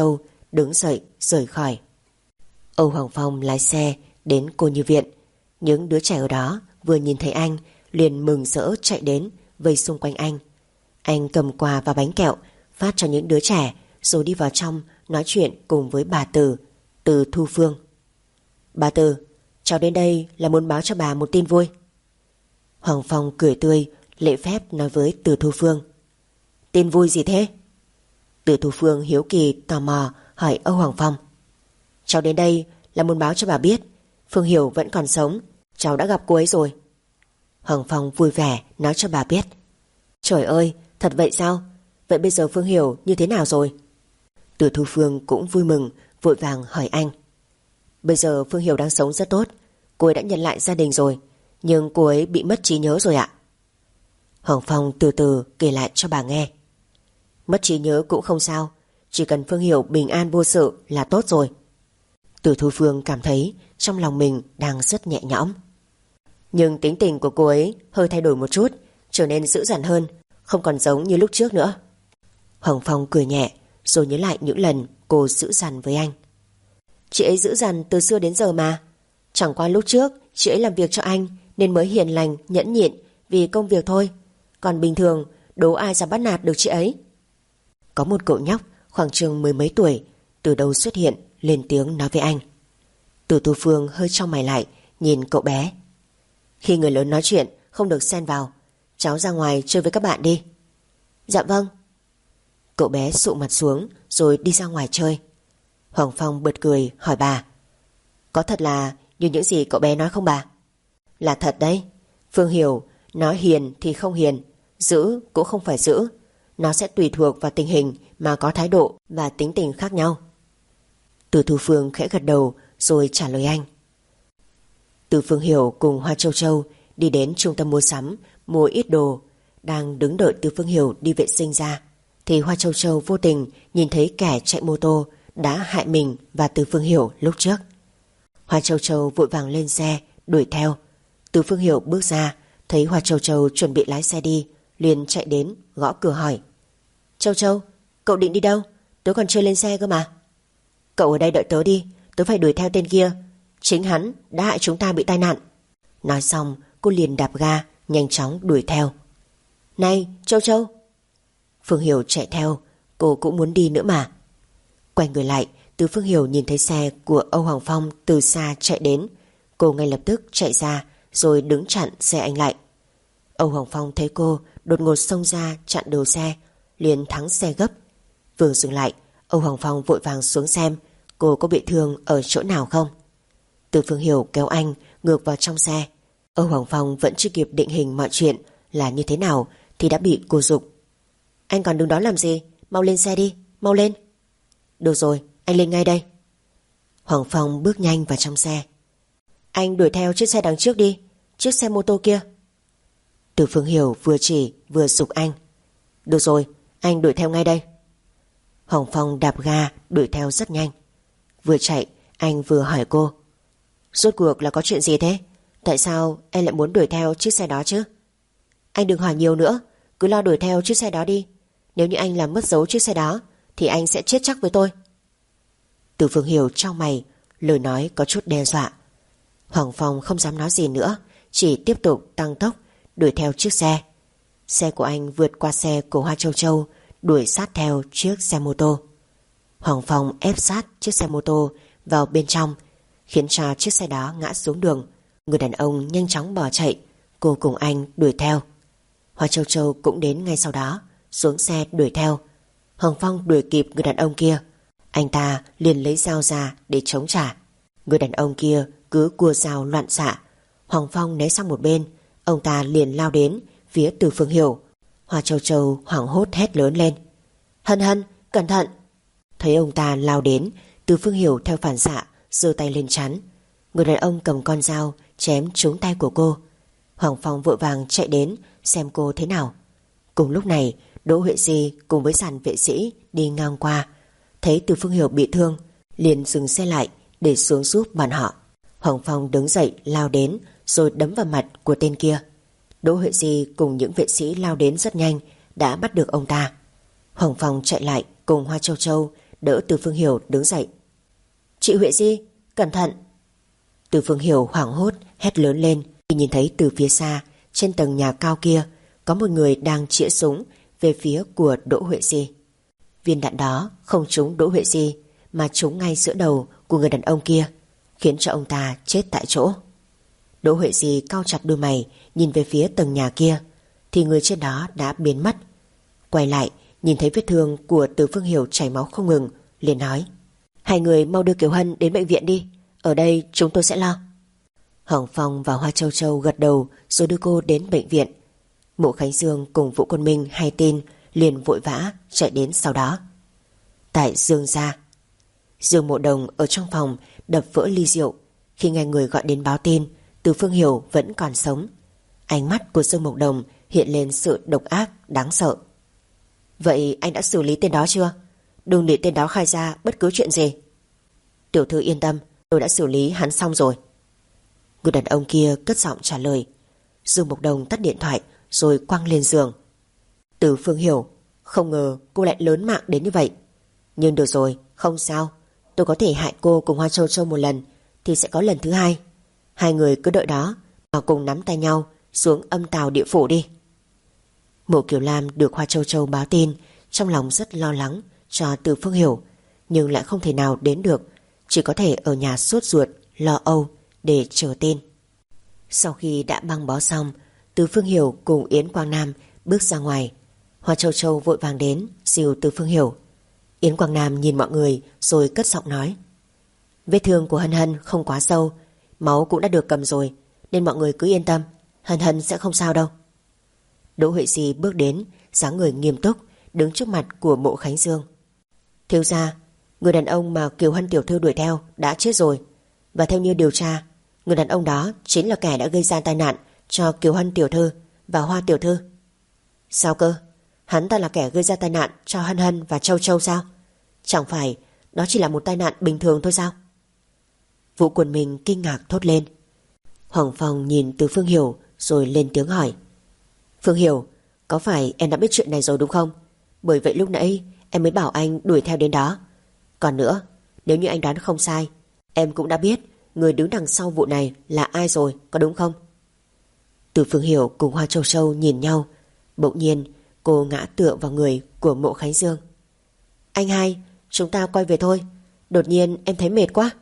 đứng dậy rời khỏi. Âu Hoàng Phong lái xe đến cô nhi viện. Những đứa trẻ ở đó vừa nhìn thấy anh liền mừng rỡ chạy đến vây xung quanh anh. Anh cầm quà và bánh kẹo phát cho những đứa trẻ, rồi đi vào trong nói chuyện cùng với bà Từ, Từ Thu Phương. Bà Từ, cháu đến đây là muốn báo cho bà một tin vui. Hoàng Phong cười tươi, lễ phép nói với Từ Thu Phương. Tin vui gì thế? Từ Thu Phương hiếu kỳ tò mò hỏi Âu Hoàng Phong. Cháu đến đây là muốn báo cho bà biết Phương Hiểu vẫn còn sống, cháu đã gặp cô ấy rồi. Hoàng Phong vui vẻ nói cho bà biết. Trời ơi, thật vậy sao? Vậy bây giờ Phương Hiểu như thế nào rồi? Từ Thu Phương cũng vui mừng, vội vàng hỏi anh. Bây giờ Phương Hiểu đang sống rất tốt, cô ấy đã nhận lại gia đình rồi, nhưng cô ấy bị mất trí nhớ rồi ạ. Hoàng Phong từ từ kể lại cho bà nghe. Mất trí nhớ cũng không sao, chỉ cần Phương Hiểu bình an vô sự là tốt rồi. Từ Thu Phương cảm thấy trong lòng mình đang rất nhẹ nhõm. Nhưng tính tình của cô ấy hơi thay đổi một chút, trở nên dữ dằn hơn, không còn giống như lúc trước nữa. Hoàng Phong cười nhẹ, rồi nhớ lại những lần cô dữ dằn với anh. Chị ấy dữ dằn từ xưa đến giờ mà. Chẳng qua lúc trước chị ấy làm việc cho anh nên mới hiền lành, nhẫn nhịn vì công việc thôi. Còn bình thường đố ai dám bắt nạt được chị ấy. Có một cậu nhóc khoảng chừng mười mấy tuổi từ đâu xuất hiện, lên tiếng nói với anh. Từ Thu Phương hơi chau mày lại, nhìn cậu bé. Khi người lớn nói chuyện không được xen vào, cháu ra ngoài chơi với các bạn đi. Dạ vâng. Cậu bé sụ mặt xuống rồi đi ra ngoài chơi. Hoàng Phong bật cười hỏi bà. Có thật là như những gì cậu bé nói không bà? Là thật đấy. Phương Hiểu nó hiền thì không hiền, dữ cũng không phải dữ. Nó sẽ tùy thuộc vào tình hình mà có thái độ và tính tình khác nhau. Từ Thu Phương khẽ gật đầu rồi trả lời anh. Từ Phương Hiểu cùng Hoa Châu Châu đi đến trung tâm mua sắm mua ít đồ. Đang đứng đợi Từ Phương Hiểu đi vệ sinh ra thì Hoa Châu Châu vô tình nhìn thấy kẻ chạy mô tô đã hại mình và Từ Phương Hiểu lúc trước. Hoa Châu Châu vội vàng lên xe đuổi theo. Từ Phương Hiểu bước ra thấy Hoa Châu Châu chuẩn bị lái xe đi, liền chạy đến gõ cửa hỏi. Châu Châu, cậu định đi đâu? Tớ còn chưa lên xe cơ mà. Cậu ở đây đợi tớ đi, tớ phải đuổi theo tên kia. Chính hắn đã hại chúng ta bị tai nạn. Nói xong cô liền đạp ga nhanh chóng đuổi theo. Này Châu Châu! Phương Hiểu chạy theo, cô cũng muốn đi nữa mà. Quay người lại, Từ Phương Hiểu nhìn thấy xe của Âu Hoàng Phong từ xa chạy đến. Cô ngay lập tức chạy ra rồi đứng chặn xe anh lại. Âu Hoàng Phong thấy cô đột ngột xông ra chặn đầu xe, liền thắng xe gấp. Vừa dừng lại, Âu Hoàng Phong vội vàng xuống xem cô có bị thương ở chỗ nào không. Từ Phương Hiểu kéo anh ngược vào trong xe. Âu Hoàng Phong vẫn chưa kịp định hình mọi chuyện là như thế nào thì đã bị cô giục. Anh còn đứng đó làm gì? Mau lên xe đi, mau lên. Được rồi, anh lên ngay đây. Hoàng Phong bước nhanh vào trong xe. Anh đuổi theo chiếc xe đằng trước đi, chiếc xe mô tô kia. Từ Phương Hiểu vừa chỉ vừa giục anh. Được rồi, anh đuổi theo ngay đây. Hoàng Phong đạp ga đuổi theo rất nhanh. Vừa chạy anh vừa hỏi cô. Rốt cuộc là có chuyện gì thế? Tại sao em lại muốn đuổi theo chiếc xe đó chứ? Anh đừng hỏi nhiều nữa, cứ lo đuổi theo chiếc xe đó đi. Nếu như anh làm mất dấu chiếc xe đó thì anh sẽ chết chắc với tôi. Từ Phương Hiểu trao mày, lời nói có chút đe dọa. Hoàng Phong không dám nói gì nữa, chỉ tiếp tục tăng tốc đuổi theo chiếc xe. Xe của anh vượt qua xe của Hoa Châu Châu, đuổi sát theo chiếc xe mô tô. Hoàng Phong ép sát chiếc xe mô tô vào bên trong, khiến cho chiếc xe đó ngã xuống đường. Người đàn ông nhanh chóng bỏ chạy, cô cùng anh đuổi theo. Hoa Châu Châu cũng đến ngay sau đó, xuống xe đuổi theo. Hoàng Phong đuổi kịp người đàn ông kia, anh ta liền lấy dao ra để chống trả. Người đàn ông kia cứ cua dao loạn xạ. Hoàng Phong né sang một bên, ông ta liền lao đến phía Từ Phương Hiểu. Hoa Châu Châu hoảng hốt hét lớn lên. Hân Hân, cẩn thận! Thấy ông ta lao đến, Từ Phương Hiểu theo phản xạ giơ tay lên chắn. Người đàn ông cầm con dao chém trúng tay của cô. Hoàng Phong vội vàng chạy đến xem cô thế nào. Cùng lúc này, Đỗ Huệ Di cùng với dàn vệ sĩ đi ngang qua, thấy Từ Phương Hiểu bị thương, liền dừng xe lại để xuống giúp bọn họ. Hoàng Phong đứng dậy lao đến rồi đấm vào mặt của tên kia. Đỗ Huệ Di cùng những vệ sĩ lao đến rất nhanh, đã bắt được ông ta. Hoàng Phong chạy lại cùng Hoa Châu Châu đỡ Từ Phương Hiểu đứng dậy. Chị Huệ Di, cẩn thận! Từ Phương Hiểu hoảng hốt hét lớn lên khi nhìn thấy từ phía xa, trên tầng nhà cao kia có một người đang chĩa súng về phía của Đỗ Huệ Di. Viên đạn đó không trúng Đỗ Huệ Di mà trúng ngay giữa đầu của người đàn ông kia, khiến cho ông ta chết tại chỗ. Đỗ Huệ Di cau chặt đôi mày nhìn về phía tầng nhà kia thì người trên đó đã biến mất. Quay lại nhìn thấy vết thương của Từ Phương Hiểu chảy máu không ngừng, liền nói: Hai người mau đưa Kiều Hân đến bệnh viện đi, ở đây chúng tôi sẽ lo. Hồng Phong và Hoa Châu Châu gật đầu rồi đưa cô đến bệnh viện. Mộ Khánh Dương cùng Vũ Quân Minh hay tin liền vội vã chạy đến sau đó. Tại Dương gia, Dương Mộ Đồng ở trong phòng đập vỡ ly rượu khi nghe người gọi đến báo tin Từ Phương Hiểu vẫn còn sống. Ánh mắt của Dương Mộ Đồng hiện lên sự độc ác đáng sợ. Vậy anh đã xử lý tên đó chưa? Đừng để tên đó khai ra bất cứ chuyện gì. Tiểu thư yên tâm, tôi đã xử lý hắn xong rồi. Người đàn ông kia cất giọng trả lời. Dương Mộc Đồng tắt điện thoại rồi quăng lên giường. Từ Phương Hiểu, không ngờ cô lại lớn mạng đến như vậy. Nhưng được rồi, không sao. Tôi có thể hại cô cùng Hoa Châu Châu một lần thì sẽ có lần thứ hai. Hai người cứ đợi đó mà cùng nắm tay nhau xuống âm tào địa phủ đi. Mộ Kiều Lam được Hoa Châu Châu báo tin, trong lòng rất lo lắng cho Từ Phương Hiểu, nhưng lại không thể nào đến được, chỉ có thể ở nhà sốt ruột lo âu để chờ tin. Sau khi đã băng bó xong, Từ Phương Hiểu cùng Yến Quang Nam bước ra ngoài. Hoa Châu Châu vội vàng đến dìu Từ Phương Hiểu. Yến Quang Nam nhìn mọi người rồi cất giọng nói: Vết thương của Hân Hân không quá sâu, máu cũng đã được cầm rồi, nên mọi người cứ yên tâm, Hân Hân sẽ không sao đâu. Đỗ Huệ Di bước đến, dáng người nghiêm túc, đứng trước mặt của Mộ Khánh Dương. Thiếu gia, người đàn ông mà Kiều Hân tiểu thư đuổi theo đã chết rồi, và theo như điều tra, người đàn ông đó chính là kẻ đã gây ra tai nạn cho Kiều Hân tiểu thư và Hoa tiểu thư. Sao cơ? Hắn ta là kẻ gây ra tai nạn cho Hân Hân và Châu Châu sao? Chẳng phải đó chỉ là một tai nạn bình thường thôi sao? Vũ Quân Minh kinh ngạc thốt lên. Hoàng Phong nhìn Từ Phương Hiểu rồi lên tiếng hỏi: Phương Hiểu, có phải em đã biết chuyện này rồi đúng không? Bởi vậy lúc nãy em mới bảo anh đuổi theo đến đó. Còn nữa, nếu như anh đoán không sai, em cũng đã biết người đứng đằng sau vụ này là ai rồi, có đúng không? Từ Phương Hiểu cùng Hoa Châu Châu nhìn nhau. Bỗng nhiên cô ngã tựa vào người của Mộ Khánh Dương. Anh hai, chúng ta quay về thôi, đột nhiên em thấy mệt quá.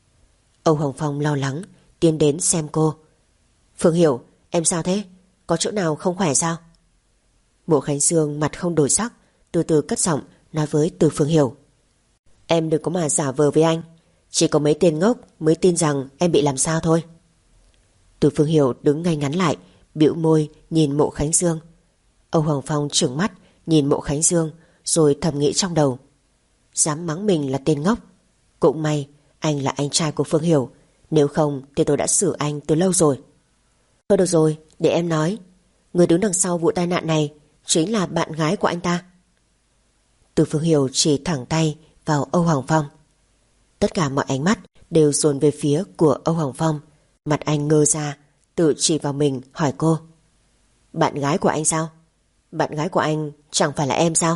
Âu Hồng Phong lo lắng tiến đến xem cô. Phương Hiểu, em sao thế? Có chỗ nào không khỏe sao? Mộ Khánh Dương mặt không đổi sắc, từ từ cất giọng nói với Từ Phương Hiểu: Em đừng có mà giả vờ với anh, chỉ có mấy tên ngốc mới tin rằng em bị làm sao thôi. Từ Phương Hiểu đứng ngay ngắn lại, bĩu môi nhìn Mộ Khánh Dương. Âu Hoàng Phong trừng mắt nhìn Mộ Khánh Dương rồi thầm nghĩ trong đầu: dám mắng mình là tên ngốc, cũng may anh là anh trai của Phương Hiểu, nếu không thì tôi đã xử anh từ lâu rồi. Thôi được rồi, để em nói, người đứng đằng sau vụ tai nạn này chính là bạn gái của anh ta. Từ Phương Hiểu chỉ thẳng tay vào Âu Hoàng Phong. Tất cả mọi ánh mắt đều dồn về phía của Âu Hoàng Phong. Mặt anh ngơ ra, tự chỉ vào mình hỏi cô: Bạn gái của anh sao? Bạn gái của anh chẳng phải là em sao?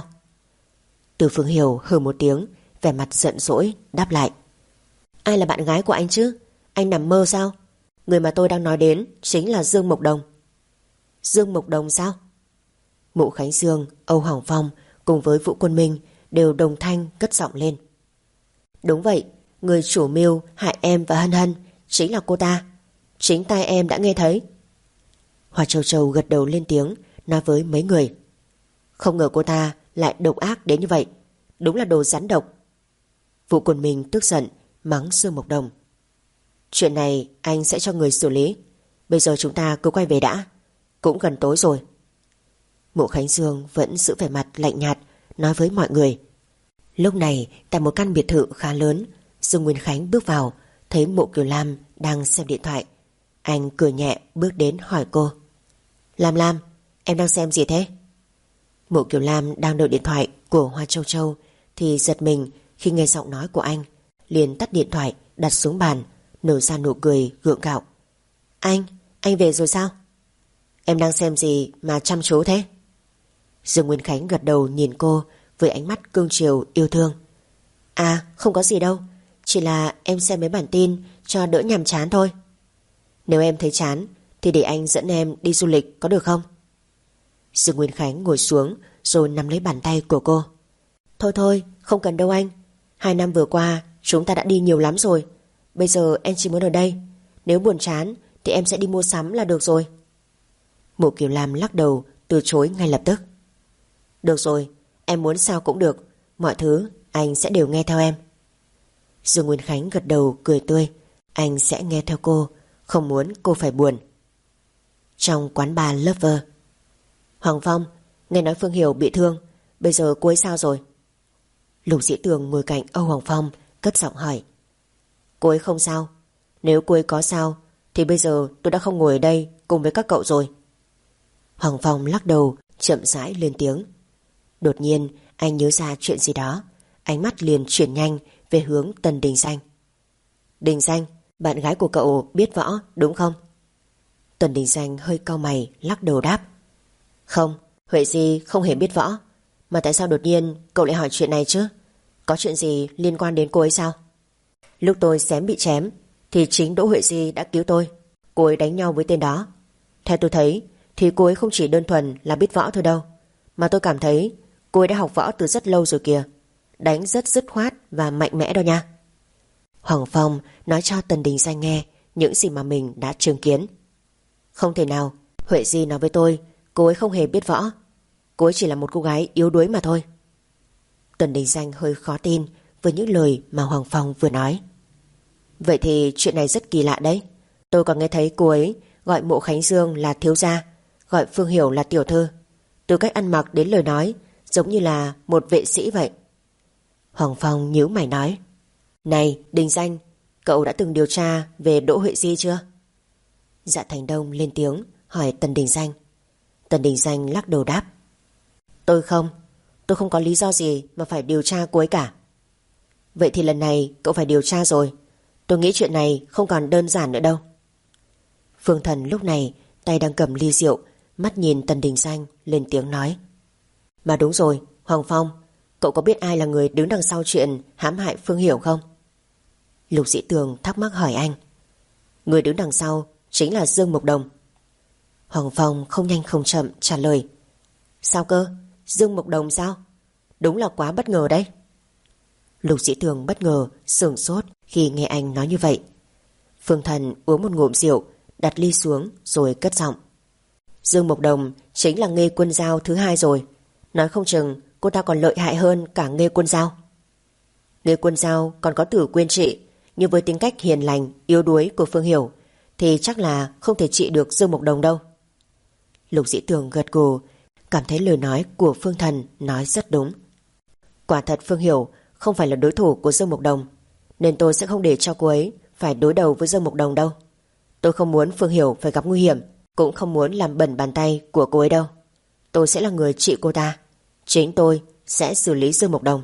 Từ Phương Hiểu hừ một tiếng, vẻ mặt giận dỗi đáp lại: Ai là bạn gái của anh chứ? Anh nằm mơ sao? Người mà tôi đang nói đến chính là Dương Mộc Đồng. Dương Mộc Đồng sao? Mộ Khánh Dương, Âu Hoàng Phong cùng với Vũ Quân Minh đều đồng thanh cất giọng lên. Đúng vậy, người chủ mưu hại em và Hân Hân chính là cô ta. Chính tai em đã nghe thấy. Hoa Châu Châu gật đầu lên tiếng, nói với mấy người: Không ngờ cô ta lại độc ác đến như vậy, đúng là đồ rắn độc. Vũ Quân Minh tức giận mắng Dương Mộc Đồng: Chuyện này anh sẽ cho người xử lý, bây giờ chúng ta cứ quay về đã, cũng gần tối rồi. Mộ Khánh Dương vẫn giữ vẻ mặt lạnh nhạt nói với mọi người. Lúc này tại một căn biệt thự khá lớn, Dương Nguyên Khánh bước vào, thấy Mộ Kiều Lam đang xem điện thoại. Anh cười nhẹ bước đến hỏi cô: Lam Lam, em đang xem gì thế? Mộ Kiều Lam đang đợi điện thoại của Hoa Châu Châu thì giật mình khi nghe giọng nói của anh, liền tắt điện thoại đặt xuống bàn, nở ra nụ cười gượng gạo. Anh, anh về rồi sao? Em đang xem gì mà chăm chú thế? Dương Nguyên Khánh gật đầu nhìn cô với ánh mắt cương chiều yêu thương. À không có gì đâu, chỉ là em xem mấy bản tin cho đỡ nhàm chán thôi. Nếu em thấy chán thì để anh dẫn em đi du lịch có được không? Dương Nguyên Khánh ngồi xuống rồi nắm lấy bàn tay của cô. Thôi thôi, không cần đâu anh. Hai năm vừa qua chúng ta đã đi nhiều lắm rồi. Bây giờ em chỉ muốn ở đây. Nếu buồn chán thì em sẽ đi mua sắm là được rồi. Mộ Kiều Lam lắc đầu từ chối ngay lập tức. Được rồi, em muốn sao cũng được. Mọi thứ anh sẽ đều nghe theo em. Dương Nguyên Khánh gật đầu cười tươi. Anh sẽ nghe theo cô, không muốn cô phải buồn. Trong quán bar Lover. Hoàng Phong, nghe nói Phương Hiểu bị thương, bây giờ cô ấy sao rồi? Lục Dĩ Tường ngồi cạnh Âu Hoàng Phong cất giọng hỏi. Cô ấy không sao. Nếu cô ấy có sao thì bây giờ tôi đã không ngồi ở đây cùng với các cậu rồi. Hoàng Phong lắc đầu chậm rãi lên tiếng. Đột nhiên anh nhớ ra chuyện gì đó, ánh mắt liền chuyển nhanh về hướng Tần Đình Danh. Đình Danh, bạn gái của cậu biết võ đúng không? Tần Đình Danh hơi cau mày lắc đầu đáp. Không, Huệ Di không hề biết võ. Mà tại sao đột nhiên cậu lại hỏi chuyện này chứ? Có chuyện gì liên quan đến cô ấy sao? Lúc tôi xém bị chém thì chính Đỗ Huệ Di đã cứu tôi. Cô ấy đánh nhau với tên đó. Theo tôi thấy thì cô ấy không chỉ đơn thuần là biết võ thôi đâu, mà tôi cảm thấy cô ấy đã học võ từ rất lâu rồi kìa. Đánh rất dứt khoát và mạnh mẽ đó nha. Hoàng Phong nói cho Tần Đình Danh nghe những gì mà mình đã chứng kiến. Không thể nào, Huệ Di nói với tôi cô ấy không hề biết võ. Cô ấy chỉ là một cô gái yếu đuối mà thôi. Tần Đình Danh hơi khó tin với những lời mà Hoàng Phong vừa nói. Vậy thì chuyện này rất kỳ lạ đấy. Tôi còn nghe thấy cô ấy gọi Mộ Khánh Dương là thiếu gia, gọi Phương Hiểu là tiểu thư. Từ cách ăn mặc đến lời nói giống như là một vệ sĩ vậy. Hoàng Phong nhíu mày nói. Này Đình Danh, cậu đã từng điều tra về Đỗ Huệ Di chưa? Dạ Thành Đông lên tiếng hỏi Tần Đình Danh. Tần Đình Danh lắc đầu đáp. Tôi không, tôi không có lý do gì mà phải điều tra cô ấy cả. Vậy thì lần này cậu phải điều tra rồi. Tôi nghĩ chuyện này không còn đơn giản nữa đâu. Phương Thần lúc này tay đang cầm ly rượu, mắt nhìn Tần Đình Danh lên tiếng nói. Mà đúng rồi, Hoàng Phong, cậu có biết ai là người đứng đằng sau chuyện hãm hại Phương Hiểu không? Lục Dĩ Tường thắc mắc hỏi anh. Người đứng đằng sau chính là Dương Mộc Đồng. Hoàng Phong không nhanh không chậm trả lời. Sao cơ? Dương Mộc Đồng sao? Đúng là quá bất ngờ đấy. Lục Dĩ Tường bất ngờ sửng sốt khi nghe anh nói như vậy. Phương Thần uống một ngụm rượu, đặt ly xuống rồi cất giọng. Dương Mộc Đồng chính là Nghê Quân Giao thứ hai rồi. Nói không chừng cô ta còn lợi hại hơn cả Nghê Quân Giao. Nghê Quân Giao còn có Tử Quyên trị, nhưng với tính cách hiền lành, yếu đuối của Phương Hiểu thì chắc là không thể trị được Dương Mộc Đồng đâu. Lục Dĩ Tường gật gù, cảm thấy lời nói của Phương Thần nói rất đúng. Quả thật Phương Hiểu không phải là đối thủ của Dương Mộc Đồng, nên tôi sẽ không để cho cô ấy phải đối đầu với Dương Mộc Đồng đâu. Tôi không muốn Phương Hiểu phải gặp nguy hiểm, cũng không muốn làm bẩn bàn tay của cô ấy đâu. Tôi sẽ là người trị cô ta. Chính tôi sẽ xử lý Dương Mộc Đồng.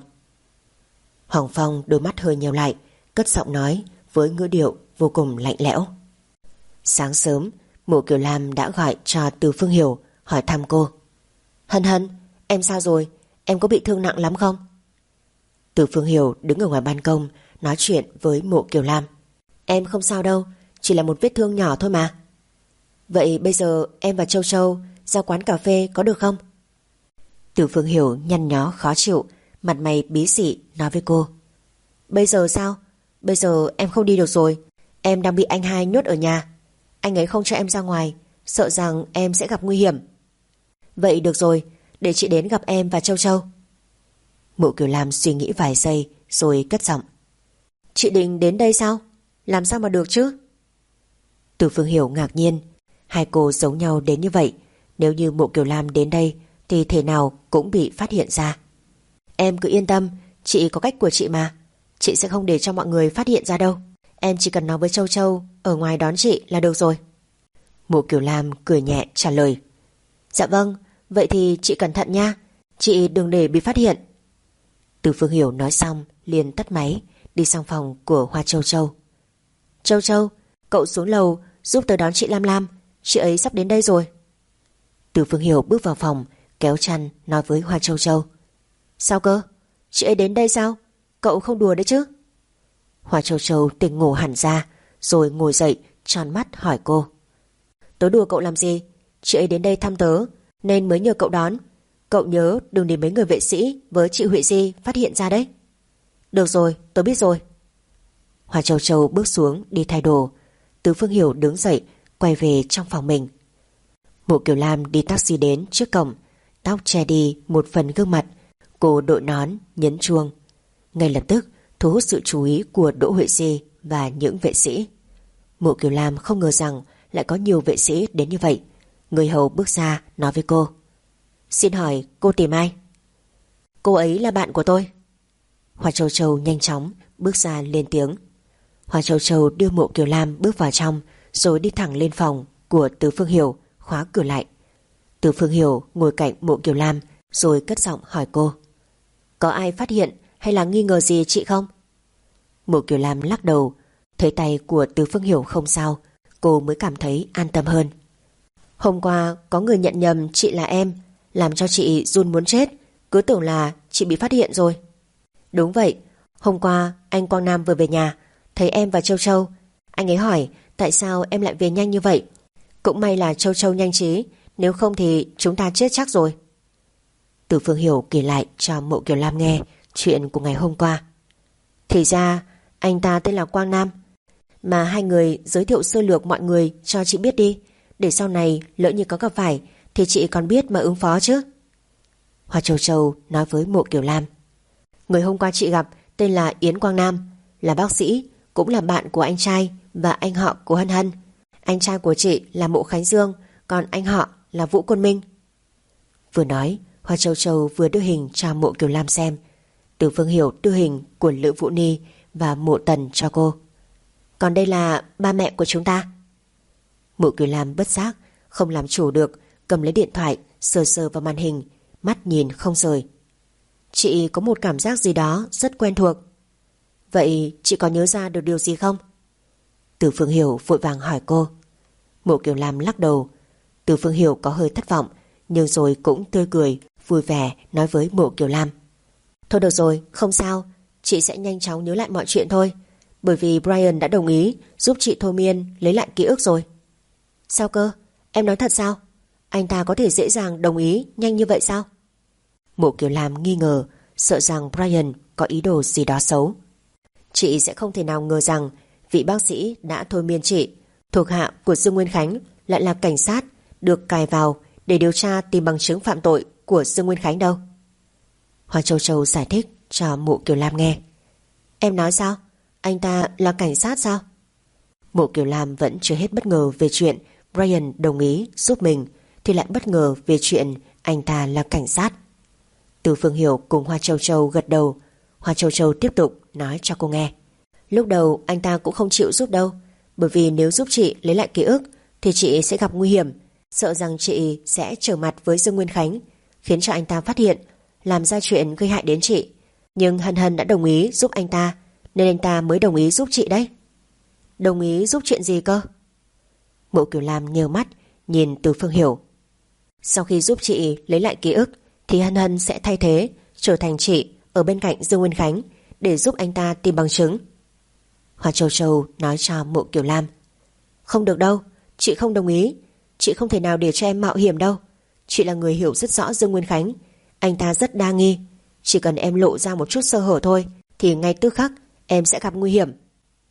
Hoàng Phong đôi mắt hơi nheo lại, cất giọng nói với ngữ điệu vô cùng lạnh lẽo. Sáng sớm, Mộ Kiều Lam đã gọi cho Từ Phương Hiểu hỏi thăm cô. Hân Hân, em sao rồi? Em có bị thương nặng lắm không? Từ Phương Hiểu đứng ở ngoài ban công nói chuyện với Mộ Kiều Lam. Em không sao đâu, chỉ là một vết thương nhỏ thôi mà. Vậy bây giờ em và Châu Châu ra quán cà phê có được không? Từ Phương Hiểu nhăn nhó khó chịu, mặt mày bí xị nói với cô. Bây giờ sao? Bây giờ em không đi được rồi. Em đang bị anh hai nhốt ở nhà. Anh ấy không cho em ra ngoài, sợ rằng em sẽ gặp nguy hiểm. Vậy được rồi, để chị đến gặp em và Châu Châu. Mộ Kiều Lam suy nghĩ vài giây rồi cất giọng. Chị định đến đây sao? Làm sao mà được chứ? Từ Phương Hiểu ngạc nhiên. Hai cô giống nhau đến như vậy. Nếu như Mộ Kiều Lam đến đây thì thể nào cũng bị phát hiện ra. Em cứ yên tâm, chị có cách của chị mà. Chị sẽ không để cho mọi người phát hiện ra đâu. Em chỉ cần nói với Châu Châu ở ngoài đón chị là được rồi. Mộ Kiều Lam cười nhẹ trả lời. Dạ vâng, vậy thì chị cẩn thận nha. Chị đừng để bị phát hiện. Từ Phương Hiểu nói xong liền tắt máy, đi sang phòng của Hoa Châu Châu. Châu Châu, cậu xuống lầu giúp tớ đón chị Lam Lam. Chị ấy sắp đến đây rồi. Từ Phương Hiểu bước vào phòng, kéo chăn nói với Hoa Châu Châu. Sao cơ? Chị ấy đến đây sao? Cậu không đùa đấy chứ? Hoa Châu Châu tỉnh ngủ hẳn ra, rồi ngồi dậy tròn mắt hỏi cô. Tớ đùa cậu làm gì? Chị ấy đến đây thăm tớ nên mới nhờ cậu đón. Cậu nhớ đừng để mấy người vệ sĩ với chị Huệ Di phát hiện ra đấy. Được rồi, tớ biết rồi. Hoa Châu Châu bước xuống đi thay đồ. Từ Phương Hiểu đứng dậy quay về trong phòng mình. Mộ Kiều Lam đi taxi đến trước cổng, tóc che đi một phần gương mặt. Cô đội nón nhấn chuông, ngay lập tức thu hút sự chú ý của Đỗ Huệ Di và những vệ sĩ. Mộ Kiều Lam không ngờ rằng lại có nhiều vệ sĩ đến như vậy. Người hầu bước ra nói với cô. Xin hỏi cô tìm ai? Cô ấy là bạn của tôi. Hoa Châu Châu nhanh chóng bước ra lên tiếng. Hoa Châu Châu đưa Mộ Kiều Lam bước vào trong, rồi đi thẳng lên phòng của Từ Phương Hiểu, khóa cửa lại. Từ Phương Hiểu ngồi cạnh Mộ Kiều Lam rồi cất giọng hỏi cô. Có ai phát hiện hay là nghi ngờ gì chị không? Mộ Kiều Lam lắc đầu. Thấy tay của Từ Phương Hiểu không sao, cô mới cảm thấy an tâm hơn. Hôm qua có người nhận nhầm chị là em, làm cho chị run muốn chết, cứ tưởng là chị bị phát hiện rồi. Đúng vậy, hôm qua anh Quang Nam vừa về nhà, thấy em và Châu Châu. Anh ấy hỏi tại sao em lại về nhanh như vậy. Cũng may là Châu Châu nhanh trí, nếu không thì chúng ta chết chắc rồi. Từ Phương Hiểu kể lại cho Mộ Kiều Lam nghe chuyện của ngày hôm qua. Thì ra anh ta tên là Quang Nam. Mà hai người giới thiệu sơ lược mọi người cho chị biết đi, để sau này lỡ như có gặp phải thì chị còn biết mà ứng phó chứ. Hoa Châu Châu nói với Mộ Kiều Lam. Người hôm qua chị gặp tên là Yến Quang Nam, là bác sĩ, cũng là bạn của anh trai và anh họ của Hân Hân. Anh trai của chị là Mộ Khánh Dương, còn anh họ là Vũ Quân Minh. Vừa nói, Hoa Châu Châu vừa đưa hình cho Mộ Kiều Lam xem. Từ Phương Hiểu đưa hình của Lữ Vũ Ni và Mộ Tần cho cô. Còn đây là ba mẹ của chúng ta. Mộ Kiều Lam bất giác không làm chủ được, cầm lấy điện thoại sờ sờ vào màn hình, mắt nhìn không rời. Chị có một cảm giác gì đó rất quen thuộc. Vậy chị có nhớ ra được điều gì không? Từ Phương Hiểu vội vàng hỏi cô. Mộ Kiều Lam lắc đầu. Từ Phương Hiểu có hơi thất vọng, nhưng rồi cũng tươi cười vui vẻ nói với Mộ Kiều Lam. Thôi được rồi, không sao, chị sẽ nhanh chóng nhớ lại mọi chuyện thôi. Bởi vì Brian đã đồng ý giúp chị thôi miên lấy lại ký ức rồi. Sao cơ? Em nói thật sao? Anh ta có thể dễ dàng đồng ý nhanh như vậy sao? Mộ Kiều Lam nghi ngờ, sợ rằng Brian có ý đồ gì đó xấu. Chị sẽ không thể nào ngờ rằng vị bác sĩ đã thôi miên chị, thuộc hạ của Dương Nguyên Khánh, lại là cảnh sát được cài vào để điều tra tìm bằng chứng phạm tội của Dương Nguyên Khánh đâu. Hoa Châu Châu giải thích cho Mộ Kiều Lam nghe. Em nói sao? Anh ta là cảnh sát sao? Mộ Kiều Lam vẫn chưa hết bất ngờ về chuyện Brian đồng ý giúp mình, thì lại bất ngờ về chuyện anh ta là cảnh sát. Từ Phương Hiểu cùng Hoa Châu Châu gật đầu. Hoa Châu Châu tiếp tục nói cho cô nghe. Lúc đầu anh ta cũng không chịu giúp đâu, bởi vì nếu giúp chị lấy lại ký ức thì chị sẽ gặp nguy hiểm, sợ rằng chị sẽ trở mặt với Dương Nguyên Khánh, khiến cho anh ta phát hiện, làm ra chuyện gây hại đến chị. Nhưng Hân Hân đã đồng ý giúp anh ta, nên anh ta mới đồng ý giúp chị đấy. Đồng ý giúp chuyện gì cơ? Mộ Kiều Lam nhớ mắt nhìn Từ Phương Hiểu. Sau khi giúp chị lấy lại ký ức thì Hân Hân sẽ thay thế trở thành chị ở bên cạnh Dương Nguyên Khánh để giúp anh ta tìm bằng chứng. Hoa Châu Châu nói cho Mộ Kiều Lam. Không được đâu, chị không đồng ý. Chị không thể nào để cho em mạo hiểm đâu. Chị là người hiểu rất rõ Dương Nguyên Khánh, anh ta rất đa nghi. Chỉ cần em lộ ra một chút sơ hở thôi thì ngay tức khắc em sẽ gặp nguy hiểm.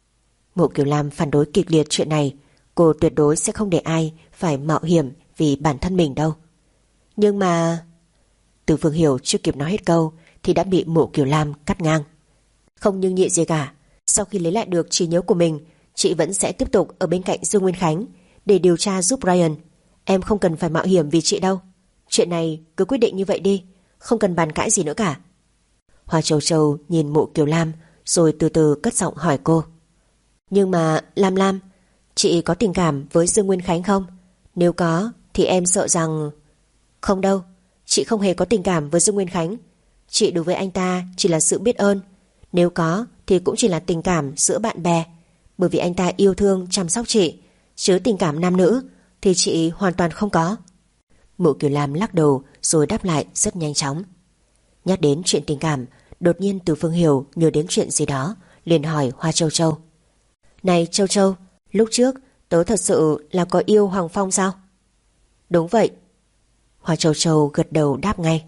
Mộ Kiều Lam phản đối kịch liệt chuyện này. Cô tuyệt đối sẽ không để ai phải mạo hiểm vì bản thân mình đâu. Nhưng mà... Từ Phương Hiểu chưa kịp nói hết câu thì đã bị Mộ Kiều Lam cắt ngang. Không nhưng nhị gì cả. Sau khi lấy lại được trí nhớ của mình, chị vẫn sẽ tiếp tục ở bên cạnh Dương Nguyên Khánh để điều tra giúp Brian. Em không cần phải mạo hiểm vì chị đâu. Chuyện này cứ quyết định như vậy đi, không cần bàn cãi gì nữa cả. Hoa Châu Châu nhìn Mộ Kiều Lam rồi từ từ cất giọng hỏi cô. Nhưng mà Lam Lam, chị có tình cảm với Dương Nguyên Khánh không? Nếu có thì em sợ rằng... Không đâu, chị không hề có tình cảm với Dương Nguyên Khánh. Chị đối với anh ta chỉ là sự biết ơn. Nếu có thì cũng chỉ là tình cảm giữa bạn bè, bởi vì anh ta yêu thương chăm sóc chị, chứ tình cảm nam nữ thì chị hoàn toàn không có. Mộ Kiều Lam lắc đầu rồi đáp lại rất nhanh chóng. Nhắc đến chuyện tình cảm, Đột nhiên Từ Phương Hiểu nhớ đến chuyện gì đó, liền hỏi Hoa Châu Châu: Này Châu Châu, lúc trước tớ thật sự là có yêu Hoàng Phong sao? Đúng vậy. Hoa Châu Châu gật đầu đáp ngay.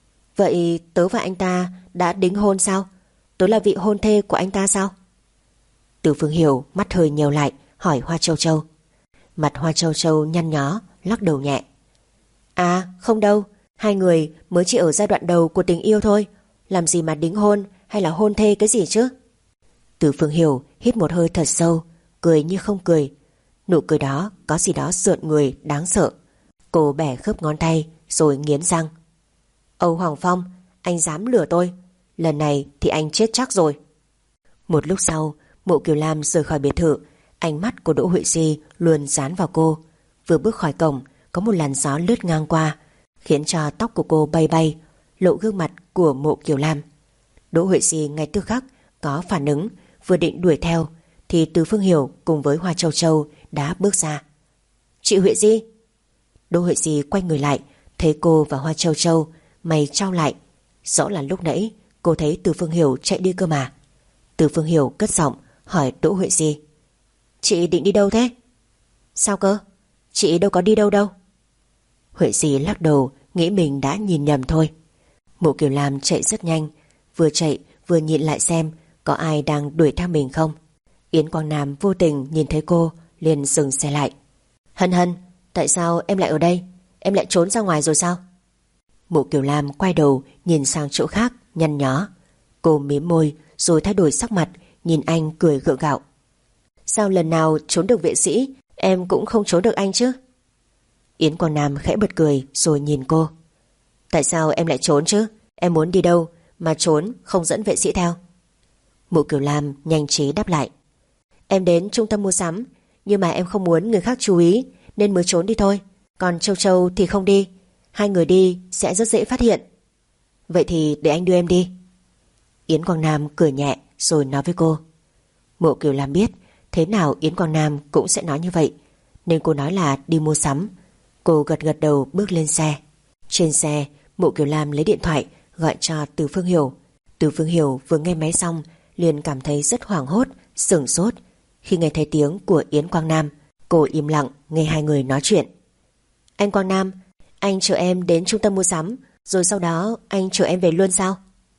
Vậy tớ và anh ta đã đính hôn sao? Tớ là vị hôn thê của anh ta sao? Từ Phương Hiểu mắt hơi nhèo lại, hỏi Hoa Châu Châu. Mặt Hoa Châu Châu nhăn nhó, lắc đầu nhẹ. À không đâu, hai người mới chỉ ở giai đoạn đầu của tình yêu thôi, làm gì mà đính hôn hay là hôn thê cái gì chứ? Từ Phương Hiểu hít một hơi thật sâu, cười như không cười. Nụ cười đó có gì đó rợn người đáng sợ. Cô bẻ khớp ngón tay rồi nghiến răng. Âu Hoàng Phong, anh dám lừa tôi, lần này thì anh chết chắc rồi. Một lúc sau, Mộ Kiều Lam rời khỏi biệt thự. Ánh mắt của Đỗ Huệ Di luôn dán vào cô. Vừa bước khỏi cổng, có một làn gió lướt ngang qua, khiến cho tóc của cô bay bay, lộ gương mặt của Mộ Kiều Lam. Đỗ Huệ Di ngay tức khắc có phản ứng, vừa định đuổi theo thì Từ Phương Hiểu cùng với Hoa Châu Châu đã bước ra. Chị Huệ Di. Đỗ Huệ Di quay người lại, thấy cô và Hoa Châu Châu, mày trao lại. Rõ là lúc nãy cô thấy Từ Phương Hiểu chạy đi cơ mà. Từ Phương Hiểu cất giọng hỏi Đỗ Huệ Di. Chị định đi đâu thế? Sao cơ? Chị đâu có đi đâu đâu. Huệ Di lắc đầu, nghĩ mình đã nhìn nhầm thôi. Mộ Kiều Lam chạy rất nhanh, vừa chạy vừa nhìn lại xem có ai đang đuổi theo mình không. Yến Quang Nam vô tình nhìn thấy cô, liền dừng xe lại. Hân Hân, tại sao em lại ở đây? Em lại trốn ra ngoài rồi sao? Mộ Kiều Lam quay đầu nhìn sang chỗ khác, nhăn nhó. Cô mím môi rồi thay đổi sắc mặt, nhìn anh cười gượng gạo. Sao lần nào trốn được vệ sĩ em cũng không trốn được anh chứ? Yến Quang Nam khẽ bật cười rồi nhìn cô. Tại sao em lại trốn chứ? Em muốn đi đâu mà trốn không dẫn vệ sĩ theo? Mộ Kiều Lam nhanh trí đáp lại. Em đến trung tâm mua sắm, nhưng mà em không muốn người khác chú ý nên mới trốn đi thôi. Còn Châu Châu thì không đi, hai người đi sẽ rất dễ phát hiện. Vậy thì để anh đưa em đi. Yến Quang Nam cười nhẹ rồi nói với cô. Mộ Kiều Lam biết thế nào Yến Quang Nam cũng sẽ nói như vậy, nên cô nói là đi mua sắm. Cô gật gật đầu bước lên xe. Trên xe, Mộ Kiều Lam lấy điện thoại gọi cho Từ Phương Hiểu. Từ Phương Hiểu vừa nghe máy xong liền cảm thấy rất hoảng hốt, sửng sốt. Khi nghe thấy tiếng của Yến Quang Nam, cô im lặng nghe hai người nói chuyện. Anh Quang Nam, anh chở em đến trung tâm mua sắm, rồi sau đó anh chở em về luôn sao?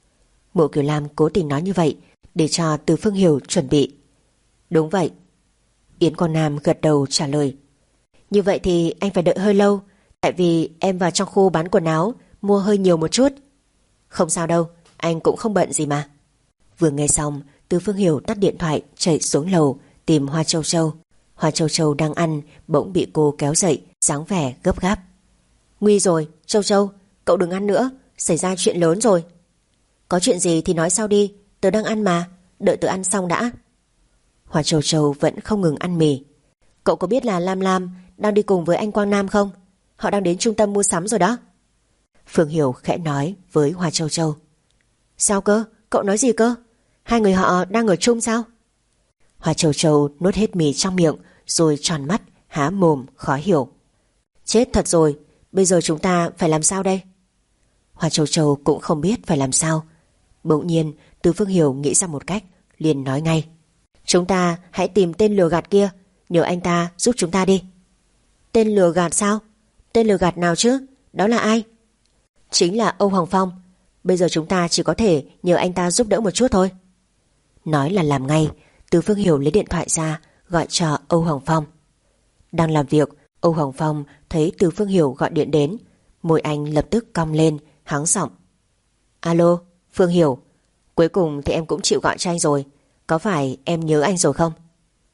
Mộ Kiều Lam cố tình nói như vậy để cho Từ Phương Hiểu chuẩn bị. Đúng vậy. Yến Quang Nam gật đầu trả lời. Như vậy thì anh phải đợi hơi lâu, tại vì em vào trong khu bán quần áo mua hơi nhiều một chút. Không sao đâu, anh cũng không bận gì mà. Vừa nghe xong, Từ Phương Hiểu tắt điện thoại chạy xuống lầu tìm Hoa Châu Châu. Hoa Châu Châu đang ăn bỗng bị cô kéo dậy, dáng vẻ gấp gáp. Nguy rồi, Châu Châu, cậu đừng ăn nữa, xảy ra chuyện lớn rồi. Có chuyện gì thì nói sau đi, tớ đang ăn mà, đợi tớ ăn xong đã. Hoa Châu Châu vẫn không ngừng ăn mì. Cậu có biết là Lam Lam đang đi cùng với anh Quang Nam không? Họ đang đến trung tâm mua sắm rồi đó. Phương Hiểu khẽ nói với Hoa Châu Châu. Sao cơ? Cậu nói gì cơ? Hai người họ đang ở chung sao? Hoa Châu Châu nuốt hết mì trong miệng rồi tròn mắt, há mồm, khó hiểu. Chết thật rồi, bây giờ chúng ta phải làm sao đây? Hoa Châu Châu cũng không biết phải làm sao. Bỗng nhiên Từ Phương Hiểu nghĩ ra một cách, liền nói ngay. Chúng ta hãy tìm tên lừa gạt kia, nhờ anh ta giúp chúng ta đi. Tên lừa gạt sao? Tên lừa gạt nào chứ? Đó là ai? Chính là Âu Hoàng Phong. Bây giờ chúng ta chỉ có thể nhờ anh ta giúp đỡ một chút thôi. Nói là làm ngay. Từ Phương Hiểu lấy điện thoại ra gọi cho Âu Hoàng Phong. Đang làm việc, Âu Hoàng Phong thấy Từ Phương Hiểu gọi điện đến, môi anh lập tức cong lên, hắng giọng. Alo, Phương Hiểu, cuối cùng thì em cũng chịu gọi cho anh rồi. Có phải em nhớ anh rồi không?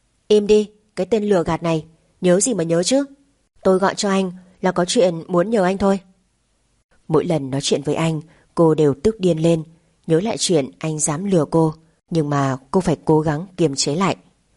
Im đi, cái tên lừa gạt này, nhớ gì mà nhớ chứ? Tôi gọi cho anh là có chuyện muốn nhờ anh thôi. Mỗi lần nói chuyện với anh, cô đều tức điên lên, nhớ lại chuyện anh dám lừa cô, nhưng mà cô phải cố gắng kiềm chế lại.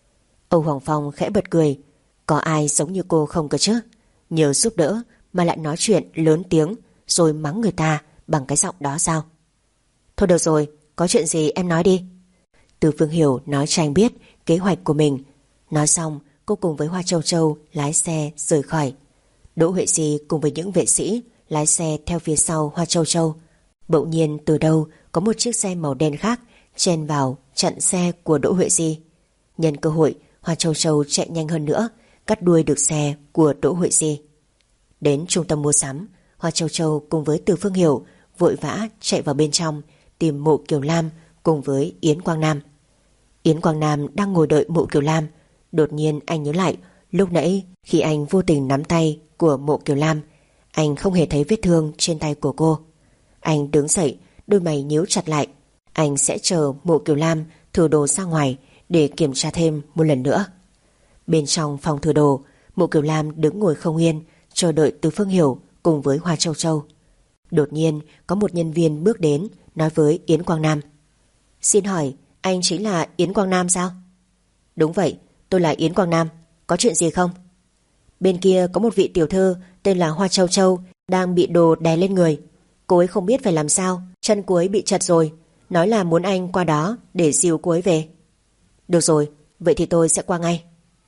Âu Hoàng Phong khẽ bật cười. Có ai giống như cô không cơ chứ? Nhờ giúp đỡ mà lại nói chuyện lớn tiếng rồi mắng người ta bằng cái giọng đó sao? Thôi được rồi, có chuyện gì em nói đi. Từ Phương Hiểu nói cho anh biết kế hoạch của mình. Nói xong, cô cùng với Hoa Châu Châu lái xe rời khỏi. Đỗ Huệ Di cùng với những vệ sĩ lái xe theo phía sau Hoa Châu Châu. Bỗng nhiên từ đâu có một chiếc xe màu đen khác chen vào chặn xe của Đỗ Huệ Di. Nhân cơ hội, Hoa Châu Châu chạy nhanh hơn nữa, cắt đuôi được xe của Đỗ Huệ Di. Đến trung tâm mua sắm, Hoa Châu Châu cùng với Từ Phương Hiểu vội vã chạy vào bên trong tìm Mộ Kiều Lam cùng với Yến Quang Nam. Yến Quang Nam đang ngồi đợi Mộ Kiều Lam. Đột nhiên anh nhớ lại lúc nãy khi anh vô tình nắm tay của Mộ Kiều Lam, anh không hề thấy vết thương trên tay của cô. Anh đứng dậy, đôi mày nhíu chặt lại. Anh sẽ chờ Mộ Kiều Lam thử đồ ra ngoài để kiểm tra thêm một lần nữa. Bên trong phòng thử đồ, Mộ Kiều Lam đứng ngồi không yên, chờ đợi Từ Phương Hiểu cùng với Hoa Châu Châu. Đột nhiên có một nhân viên bước đến, nói với Yến Quang Nam: "Xin hỏi anh chính là Yến Quang Nam sao?" "Đúng vậy, tôi là Yến Quang Nam. Có chuyện gì không?" "Bên kia có một vị tiểu thư tên là Hoa Châu Châu đang bị đồ đè lên người. Cô ấy không biết phải làm sao, chân cô ấy bị chật rồi, nói là muốn anh qua đó để dìu cô ấy về." "Được rồi, vậy thì tôi sẽ qua ngay."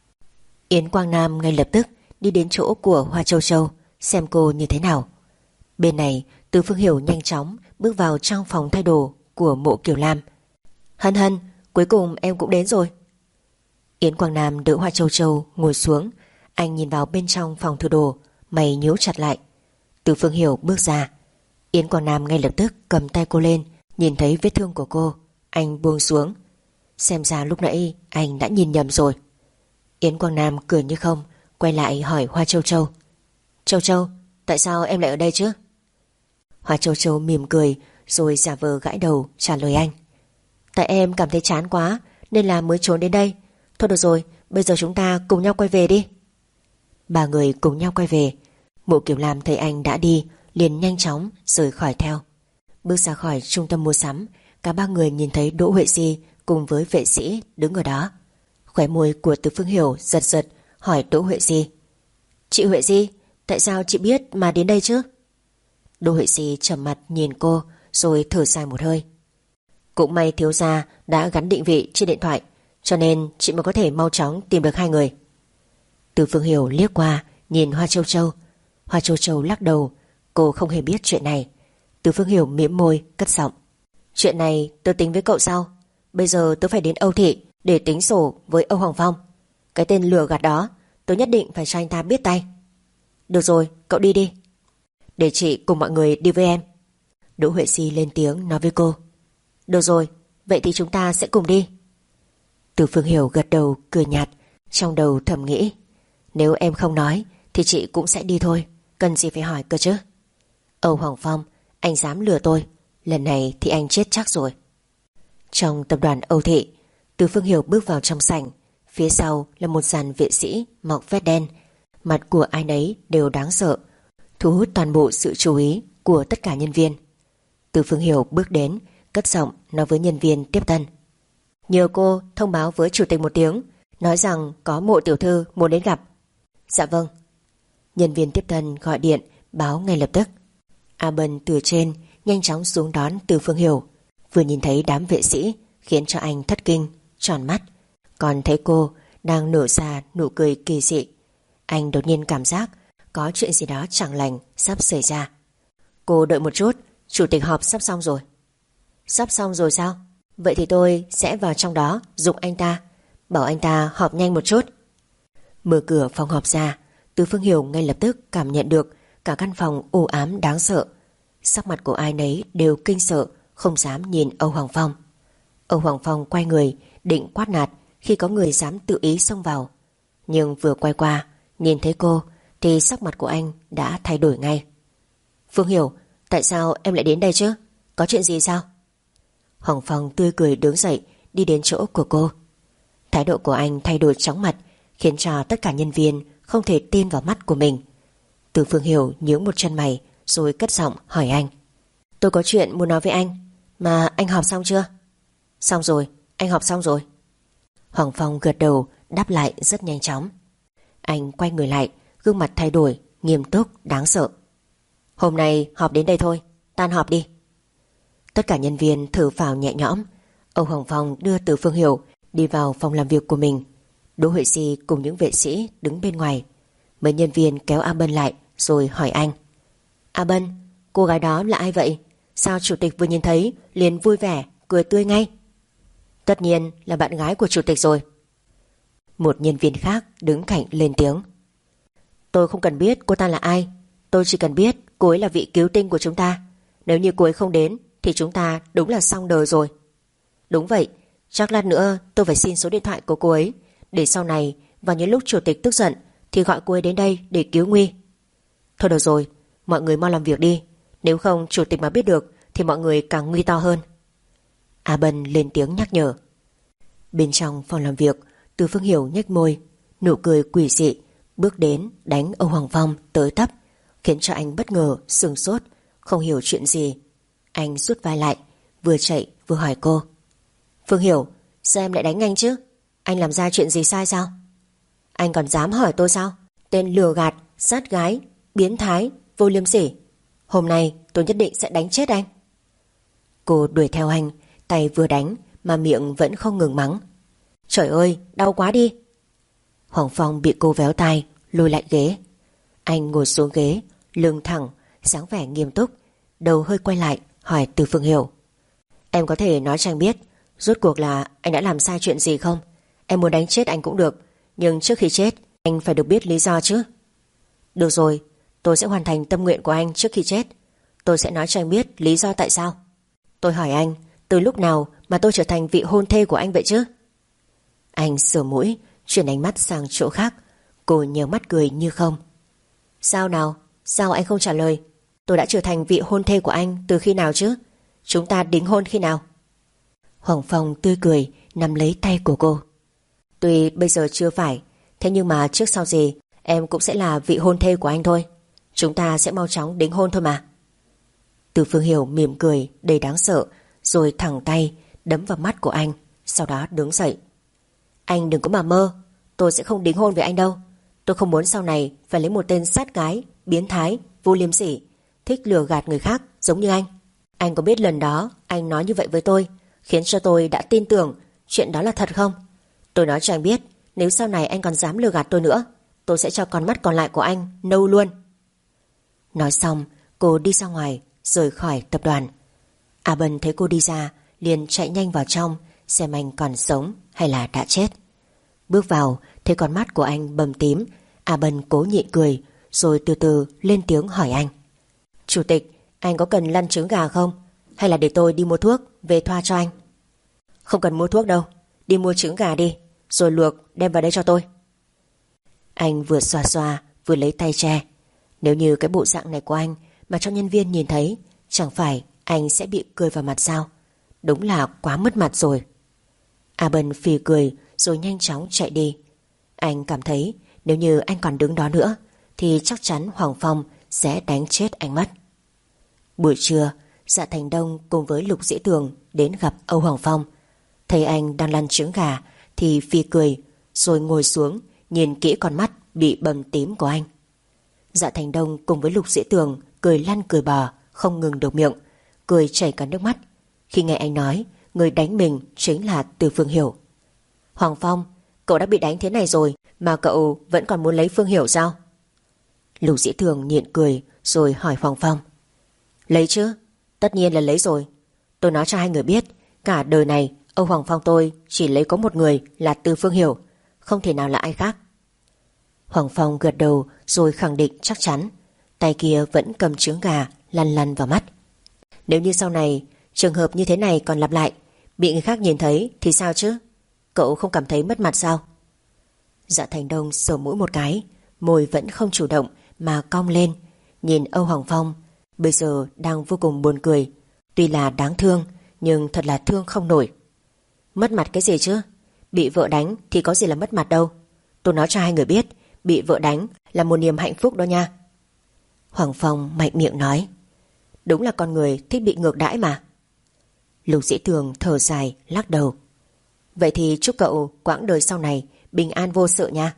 Yến Quang Nam ngay lập tức đi đến chỗ của Hoa Châu Châu xem cô như thế nào. Bên này Từ Phương Hiểu nhanh chóng bước vào trong phòng thay đồ của Mộ Kiều Lam. "Hân Hân, cuối cùng em cũng đến rồi." Yến Quang Nam đỡ Hoa Châu Châu ngồi xuống. Anh nhìn vào bên trong phòng thử đồ, mày nhíu chặt lại. Từ Phương Hiểu bước ra. Yến Quang Nam ngay lập tức cầm tay cô lên. Nhìn thấy vết thương của cô, anh buông xuống. Xem ra lúc nãy anh đã nhìn nhầm rồi. Yến Quang Nam cười như không, quay lại hỏi Hoa Châu Châu: "Châu Châu, tại sao em lại ở đây chứ?" Hoa Châu Châu mỉm cười rồi giả vờ gãi đầu trả lời anh: "Tại em cảm thấy chán quá nên là mới trốn đến đây. Thôi được rồi, bây giờ chúng ta cùng nhau quay về đi." Ba người cùng nhau quay về. Mộ Kiều Lam thấy anh đã đi, liền nhanh chóng rời khỏi theo. Bước ra khỏi trung tâm mua sắm, cả ba người nhìn thấy Đỗ Huệ Di cùng với vệ sĩ đứng ở đó. Khóe môi của Từ Phương Hiểu giật giật, hỏi Đỗ Huệ Di: "Chị Huệ Di, tại sao chị biết mà đến đây chứ?" Đỗ Huệ Di trầm mặt nhìn cô rồi thở dài một hơi: "Cũng may thiếu gia đã gắn định vị trên điện thoại, cho nên chị mới có thể mau chóng tìm được hai người." Từ Phương Hiểu liếc qua nhìn Hoa Châu Châu. Hoa Châu Châu lắc đầu, cô không hề biết chuyện này. Từ Phương Hiểu mỉm môi cất giọng: "Chuyện này tôi tính với cậu sau. Bây giờ tôi phải đến Âu Thị để tính sổ với Âu Hoàng Phong. Cái tên lừa gạt đó tôi nhất định phải cho anh ta biết tay." "Được rồi, cậu đi đi." "Để chị cùng mọi người đi với em." Đỗ Huệ Di lên tiếng nói với cô: "Được rồi, vậy thì chúng ta sẽ cùng đi." Từ Phương Hiểu gật đầu cười nhạt, trong đầu thầm nghĩ: nếu em không nói thì chị cũng sẽ đi thôi, cần gì phải hỏi cơ chứ. Âu Hoàng Phong, anh dám lừa tôi, lần này thì anh chết chắc rồi. Trong tập đoàn Âu Thị, Từ Phương Hiểu bước vào trong sảnh. Phía sau là một dàn vệ sĩ mặc vest đen. Mặt của ai nấy đều đáng sợ, thu hút toàn bộ sự chú ý của tất cả nhân viên. Từ Phương Hiểu bước đến, cất giọng nói với nhân viên tiếp tân: nhờ cô thông báo với chủ tịch một tiếng, nói rằng có Mộ tiểu thư muốn đến gặp. Dạ vâng. Nhân viên tiếp tân gọi điện báo ngay lập tức. A Bân từ trên nhanh chóng xuống đón Từ Phương Hiểu. Vừa nhìn thấy đám vệ sĩ khiến cho anh thất kinh, tròn mắt. Còn thấy cô đang nở ra nụ cười kỳ dị, anh đột nhiên cảm giác có chuyện gì đó chẳng lành sắp xảy ra. Cô đợi một chút, chủ tịch họp sắp xong rồi. Sắp xong rồi sao? Vậy thì tôi sẽ vào trong đó giục anh ta, bảo anh ta họp nhanh một chút. Mở cửa phòng họp ra, Từ Phương Hiểu ngay lập tức cảm nhận được cả căn phòng u ám đáng sợ. Sắc mặt của ai nấy đều kinh sợ, không dám nhìn Âu Hoàng Phong. Âu Hoàng Phong quay người định quát nạt khi có người dám tự ý xông vào, nhưng vừa quay qua nhìn thấy cô thì sắc mặt của anh đã thay đổi ngay. Phương Hiểu, tại sao em lại đến đây chứ? Có chuyện gì sao? Hoàng Phong tươi cười đứng dậy đi đến chỗ của cô. Thái độ của anh thay đổi chóng mặt, khiến cho tất cả nhân viên không thể tin vào mắt của mình. Từ Phương Hiểu nhướng một chân mày rồi cất giọng hỏi anh: tôi có chuyện muốn nói với anh, mà anh họp xong chưa? Xong rồi, anh họp xong rồi. Hoàng Phong gật đầu đáp lại rất nhanh chóng. Anh quay người lại, gương mặt thay đổi, nghiêm túc, đáng sợ. Hôm nay họp đến đây thôi, tan họp đi. Tất cả nhân viên thở phào nhẹ nhõm. Âu Hoàng Phong đưa Từ Phương Hiểu đi vào phòng làm việc của mình. Đỗ Huệ Di cùng những vệ sĩ đứng bên ngoài. Mấy nhân viên kéo A Bân lại rồi hỏi anh: A Bân, cô gái đó là ai vậy? Sao chủ tịch vừa nhìn thấy liền vui vẻ, cười tươi ngay? Tất nhiên là bạn gái của chủ tịch rồi. Một nhân viên khác đứng cạnh lên tiếng. Tôi không cần biết cô ta là ai, tôi chỉ cần biết cô ấy là vị cứu tinh của chúng ta. Nếu như cô ấy không đến thì chúng ta đúng là xong đời rồi. Đúng vậy, chắc lát nữa tôi phải xin số điện thoại của cô ấy, để sau này vào những lúc chủ tịch tức giận thì gọi cô ấy đến đây để cứu nguy. Thôi được rồi, mọi người mau làm việc đi, nếu không chủ tịch mà biết được thì mọi người càng nguy to hơn. A Bân lên tiếng nhắc nhở. Bên trong phòng làm việc, Từ Phương Hiểu nhếch môi, nụ cười quỷ dị, bước đến đánh Âu Hoàng Phong tới tấp, khiến cho anh bất ngờ sửng sốt, không hiểu chuyện gì. Anh rút vai lại, vừa chạy vừa hỏi cô. Phương Hiểu, sao em lại đánh anh chứ? Anh làm ra chuyện gì sai sao? Anh còn dám hỏi tôi sao? Tên lừa gạt, sát gái, biến thái, vô liêm sỉ. Hôm nay tôi nhất định sẽ đánh chết anh. Cô đuổi theo anh, tay vừa đánh mà miệng vẫn không ngừng mắng. Trời ơi, đau quá đi. Hoàng Phong bị cô véo tay, lùi lại ghế. Anh ngồi xuống ghế, lưng thẳng, dáng vẻ nghiêm túc, đầu hơi quay lại hỏi Từ Phương Hiểu. Em có thể nói cho anh biết rốt cuộc là anh đã làm sai chuyện gì không? Em muốn đánh chết anh cũng được, nhưng trước khi chết anh phải được biết lý do chứ. Được rồi, tôi sẽ hoàn thành tâm nguyện của anh trước khi chết. Tôi sẽ nói cho anh biết lý do tại sao. Tôi hỏi anh, từ lúc nào mà tôi trở thành vị hôn thê của anh vậy chứ? Anh sờ mũi, chuyển ánh mắt sang chỗ khác. Cô nhớ mắt cười như không. Sao nào? Sao anh không trả lời? Tôi đã trở thành vị hôn thê của anh từ khi nào chứ? Chúng ta đính hôn khi nào? Hoàng Phong tươi cười nắm lấy tay của cô. Tuy bây giờ chưa phải, thế nhưng mà trước sau gì em cũng sẽ là vị hôn thê của anh thôi. Chúng ta sẽ mau chóng đính hôn thôi mà. Từ Phương Hiểu mỉm cười đầy đáng sợ, rồi thẳng tay đấm vào mắt của anh, sau đó đứng dậy. Anh đừng có mà mơ, tôi sẽ không đính hôn với anh đâu. Tôi không muốn sau này phải lấy một tên sát gái, biến thái, vô liêm sỉ, thích lừa gạt người khác giống như anh. Anh có biết lần đó anh nói như vậy với tôi khiến cho tôi đã tin tưởng chuyện đó là thật không? Tôi nói cho anh biết, nếu sau này anh còn dám lừa gạt tôi nữa, tôi sẽ cho con mắt còn lại của anh nâu luôn. Nói xong, cô đi ra ngoài, rời khỏi tập đoàn. A Bân thấy cô đi ra, liền chạy nhanh vào trong xem anh còn sống hay là đã chết. Bước vào, thấy con mắt của anh bầm tím. A Bân cố nhịn cười, rồi từ từ lên tiếng hỏi anh. Chủ tịch, anh có cần lăn trứng gà không? Hay là để tôi đi mua thuốc về thoa cho anh? Không cần mua thuốc đâu, đi mua trứng gà đi, rồi luộc đem vào đây cho tôi. Anh vừa xoa xoa vừa lấy tay che. Nếu như cái bộ dạng này của anh mà cho nhân viên nhìn thấy, chẳng phải anh sẽ bị cười vào mặt sao? Đúng là quá mất mặt rồi. A Bân phì cười rồi nhanh chóng chạy đi. Anh cảm thấy nếu như anh còn đứng đó nữa thì chắc chắn Hoàng Phong sẽ đánh chết anh mất. Buổi trưa, Dạ Thành Đông cùng với Lục Dĩ Tường đến gặp Âu Hoàng Phong. Thấy anh đang lăn trứng gà thì phì cười, rồi ngồi xuống nhìn kỹ con mắt bị bầm tím của anh. Dạ Thành Đông cùng với Lục Dĩ Tường cười lăn cười bò, không ngừng được miệng, cười chảy cả nước mắt khi nghe anh nói người đánh mình chính là Từ Phương Hiểu. Hoàng Phong, cậu đã bị đánh thế này rồi mà cậu vẫn còn muốn lấy Phương Hiểu sao? Lục Dĩ Tường nhịn cười rồi hỏi Hoàng Phong. Lấy chứ, tất nhiên là lấy rồi. Tôi nói cho hai người biết, cả đời này Âu Hoàng Phong tôi chỉ lấy có một người là Từ Phương Hiểu, không thể nào là ai khác. Hoàng Phong gật đầu rồi khẳng định chắc chắn, tay kia vẫn cầm trứng gà lăn lăn vào mắt. Nếu như sau này trường hợp như thế này còn lặp lại, bị người khác nhìn thấy thì sao chứ? Cậu không cảm thấy mất mặt sao? Dạ Thành Đông sờ mũi một cái, môi vẫn không chủ động mà cong lên, nhìn Âu Hoàng Phong bây giờ đang vô cùng buồn cười. Tuy là đáng thương nhưng thật là thương không nổi. Mất mặt cái gì chứ? Bị vợ đánh thì có gì là mất mặt đâu. Tôi nói cho hai người biết, bị vợ đánh là một niềm hạnh phúc đó nha. Hoàng Phong mạnh miệng nói. Đúng là con người thích bị ngược đãi mà. Lục Dĩ Tường thở dài lắc đầu. Vậy thì chúc cậu quãng đời sau này bình an vô sự nha.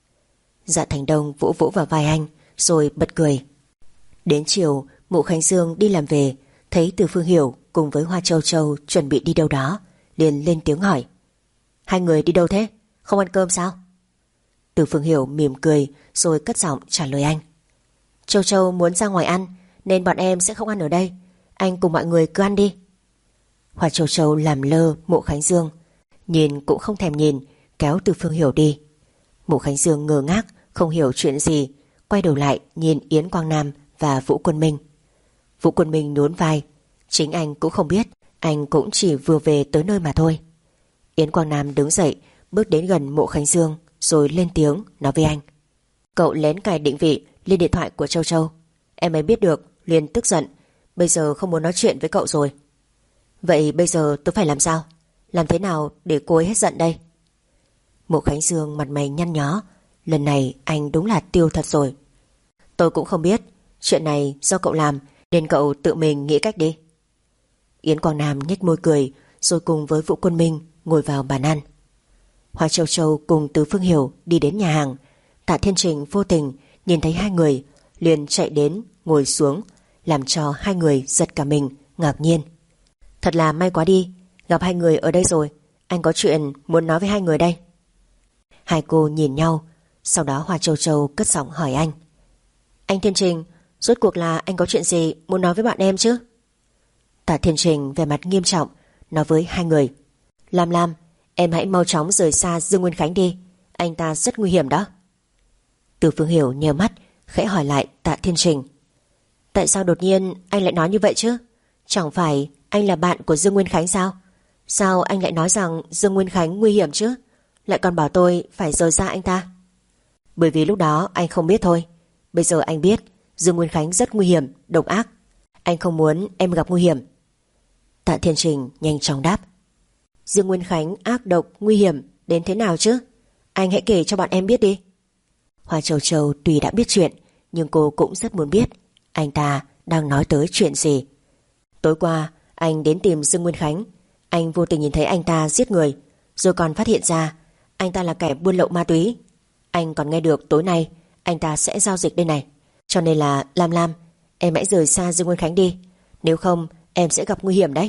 Dạ Thành Đông vỗ vỗ vào vai anh rồi bật cười. Đến chiều, Mụ Khánh Dương đi làm về, thấy Từ Phương Hiểu cùng với Hoa Châu Châu chuẩn bị đi đâu đó, liền lên tiếng hỏi. Hai người đi đâu thế? Không ăn cơm sao? Từ Phương Hiểu mỉm cười rồi cất giọng trả lời anh. Châu Châu muốn ra ngoài ăn nên bọn em sẽ không ăn ở đây. anh cùng mọi người cứ ăn đi. Hoa Châu Châu làm lơ Mộ Khánh Dương, nhìn cũng không thèm nhìn, kéo Từ Phương Hiểu đi. Mộ Khánh Dương ngơ ngác, không hiểu chuyện gì, quay đầu lại nhìn Yến Quang Nam và Vũ Quân Minh. Vũ Quân Minh nhún vai, chính anh cũng không biết, anh cũng chỉ vừa về tới nơi mà thôi. Yến Quang Nam đứng dậy, bước đến gần Mộ Khánh Dương, rồi lên tiếng nói với anh: Cậu lén cài định vị lên điện thoại của Châu Châu. Em ấy biết được, liền tức giận, bây giờ không muốn nói chuyện với cậu rồi. Vậy bây giờ tôi phải làm sao? Làm thế nào để cô ấy hết giận đây? Mộ Khánh Dương mặt mày nhăn nhó, lần này anh đúng là tiêu thật rồi. Tôi cũng không biết, chuyện này do cậu làm, nên cậu tự mình nghĩ cách đi. Yến Quang Nam nhếch môi cười, rồi cùng với Vũ Quân Minh ngồi vào bàn ăn. Hoa Châu Châu cùng Từ Phương Hiểu đi đến nhà hàng. Tạ Thiên Trình vô tình nhìn thấy hai người, liền chạy đến ngồi xuống, làm cho hai người giật cả mình, ngạc nhiên. Thật là may quá đi, gặp hai người ở đây rồi, anh có chuyện muốn nói với hai người đây. Hai cô nhìn nhau, sau đó Hoa Châu Châu cất giọng hỏi anh: Anh Thiên Trình, rốt cuộc là anh có chuyện gì muốn nói với bạn em chứ? Tạ Thiên Trình vẻ mặt nghiêm trọng nói với hai người: Lam Lam, em hãy mau chóng rời xa Dương Nguyên Khánh đi, anh ta rất nguy hiểm đó. Từ Phương Hiểu nhờ mắt khẽ hỏi lại Tạ Thiên Trình: Tại sao đột nhiên anh lại nói như vậy chứ? Chẳng phải anh là bạn của Dương Nguyên Khánh sao? Sao anh lại nói rằng Dương Nguyên Khánh nguy hiểm chứ? Lại còn bảo tôi phải rời xa anh ta. Bởi vì lúc đó anh không biết thôi. Bây giờ anh biết Dương Nguyên Khánh rất nguy hiểm, độc ác. Anh không muốn em gặp nguy hiểm. Tạ Thiên Trình nhanh chóng đáp: Dương Nguyên Khánh ác độc, nguy hiểm đến thế nào chứ? Anh hãy kể cho bọn em biết đi. Hoa Châu Châu tuy đã biết chuyện, nhưng cô cũng rất muốn biết anh ta đang nói tới chuyện gì. Tối qua anh đến tìm Dương Nguyên Khánh, anh vô tình nhìn thấy anh ta giết người, rồi còn phát hiện ra anh ta là kẻ buôn lậu ma túy. Anh còn nghe được tối nay anh ta sẽ giao dịch đây này. Cho nên là Lam Lam, em hãy rời xa Dương Nguyên Khánh đi, nếu không em sẽ gặp nguy hiểm đấy.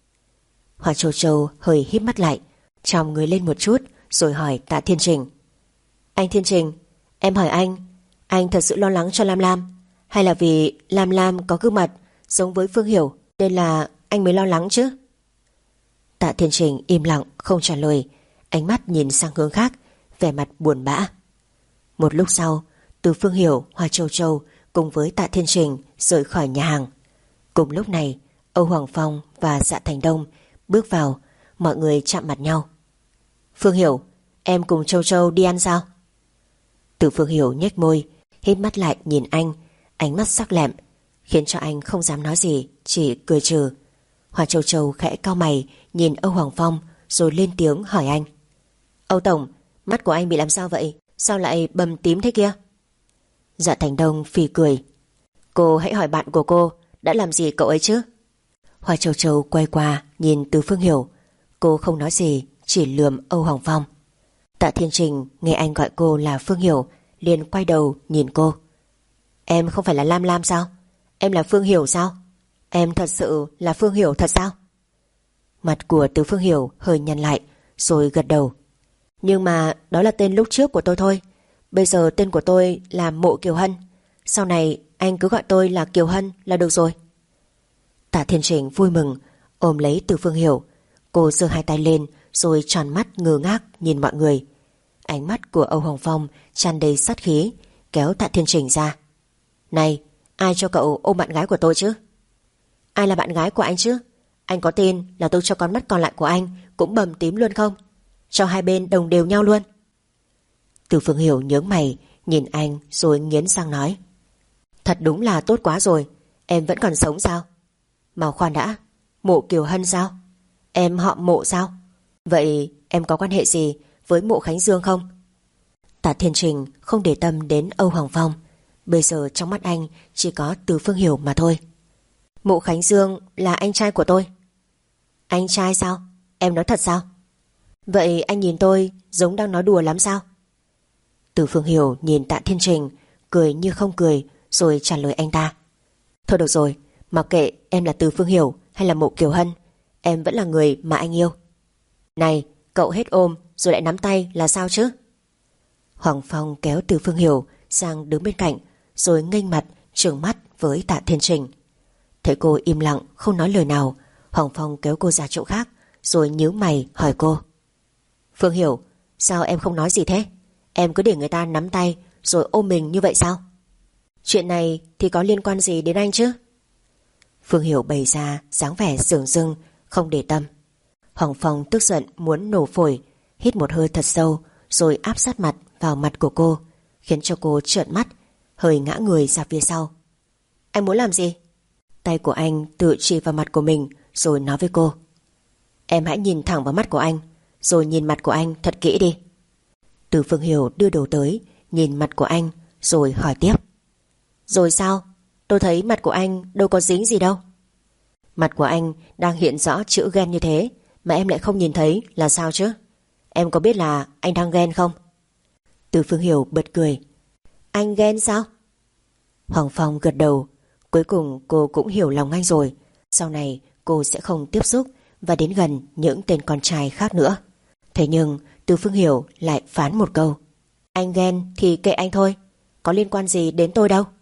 Hoa Châu Châu hơi híp mắt lại, tròng người lên một chút, rồi hỏi Tạ Thiên Trình: Anh Thiên Trình, em hỏi anh, anh thật sự lo lắng cho Lam Lam, hay là vì Lam Lam có gương mặt giống với Phương Hiểu nên là anh mới lo lắng chứ? Tạ Thiên Trình im lặng không trả lời, ánh mắt nhìn sang hướng khác, vẻ mặt buồn bã. Một lúc sau, Từ Phương Hiểu, Hoa Châu Châu cùng với Tạ Thiên Trình rời khỏi nhà hàng. Cùng lúc này, Âu Hoàng Phong và Dạ Thành Đông bước vào, mọi người chạm mặt nhau. Phương Hiểu, em cùng Châu Châu đi ăn sao? Từ Phương Hiểu nhếch môi, híp mắt lại nhìn anh, ánh mắt sắc lẹm, khiến cho anh không dám nói gì, chỉ cười trừ. Hoa Châu Châu khẽ cau mày nhìn Âu Hoàng Phong, rồi lên tiếng hỏi anh: Âu Tổng, mắt của anh bị làm sao vậy? Sao lại bầm tím thế kia? Dạ Thành Đông phì cười: Cô hãy hỏi bạn của cô đã làm gì cậu ấy chứ? Hoa Châu Châu quay qua nhìn Từ Phương Hiểu, cô không nói gì, chỉ lườm Âu Hoàng Phong. Tạ Thiên Trình nghe anh gọi cô là Phương Hiểu, liền quay đầu nhìn cô: Em không phải là Lam Lam sao? Em là Phương Hiểu sao? Em thật sự là Phương Hiểu thật sao? Mặt của Từ Phương Hiểu hơi nhăn lại, rồi gật đầu: Nhưng mà đó là tên lúc trước của tôi thôi. Bây giờ tên của tôi là Mộ Kiều Hân, sau này anh cứ gọi tôi là Kiều Hân là được rồi. Tạ Thiên Trình vui mừng ôm lấy Từ Phương Hiểu, cô giơ hai tay lên rồi tròn mắt ngơ ngác nhìn mọi người. Ánh mắt của Âu Hoàng Phong tràn đầy sát khí, kéo Tạ Thiên Trình ra: Này, ai cho cậu ôm bạn gái của tôi chứ? Ai là bạn gái của anh chứ? Anh có tin là tôi cho con mắt còn lại của anh cũng bầm tím luôn không? Cho hai bên đồng đều nhau luôn. Từ Phương Hiểu nhướng mày nhìn anh rồi nghiến răng nói: Thật đúng là tốt quá rồi, em vẫn còn sống sao? Mà khoan đã, Mộ Kiều Hân sao? Em họ Mộ sao? Vậy em có quan hệ gì với Mộ Khánh Dương không? Tạ Thiên Trình không để tâm đến Âu Hoàng Phong, bây giờ trong mắt anh chỉ có Từ Phương Hiểu mà thôi. Mộ Khánh Dương là anh trai của tôi. Anh trai sao? Em nói thật sao? Vậy anh nhìn tôi giống đang nói đùa lắm sao? Từ Phương Hiểu nhìn Tạ Thiên Trình, cười như không cười, rồi trả lời anh ta: Thôi được rồi, mặc kệ em là Từ Phương Hiểu hay là Mộ Kiều Hân, em vẫn là người mà anh yêu. Này, cậu hết ôm rồi lại nắm tay là sao chứ? Hoàng Phong kéo Từ Phương Hiểu sang đứng bên cạnh, rồi nghênh mặt trừng mắt với Tạ Thiên Trình. Thấy cô im lặng không nói lời nào, Hoàng Phong kéo cô ra chỗ khác, rồi nhíu mày hỏi cô: Phương Hiểu, sao em không nói gì thế? Em cứ để người ta nắm tay rồi ôm mình như vậy sao? Chuyện này thì có liên quan gì đến anh chứ? Phương Hiểu bày ra dáng vẻ dửng dưng, không để tâm. Hoàng Phong tức giận muốn nổ phổi, hít một hơi thật sâu rồi áp sát mặt vào mặt của cô, khiến cho cô trợn mắt, hơi ngã người ra phía sau. Anh muốn làm gì? Tay của anh tự chỉ vào mặt của mình rồi nói với cô: Em hãy nhìn thẳng vào mắt của anh, rồi nhìn mặt của anh thật kỹ đi. Từ Phương Hiểu đưa đầu tới, nhìn mặt của anh rồi hỏi tiếp: Rồi sao? Tôi thấy mặt của anh đâu có dính gì đâu. Mặt của anh đang hiện rõ chữ ghen như thế mà em lại không nhìn thấy là sao chứ? Em có biết là anh đang ghen không? Từ Phương Hiểu bật cười: Anh ghen sao? Hoàng Phong gật đầu. Cuối cùng cô cũng hiểu lòng anh rồi. Sau này cô sẽ không tiếp xúc và đến gần những tên con trai khác nữa. Thế nhưng Từ Phương Hiểu lại phán một câu: Anh ghen thì kệ anh thôi, có liên quan gì đến tôi đâu.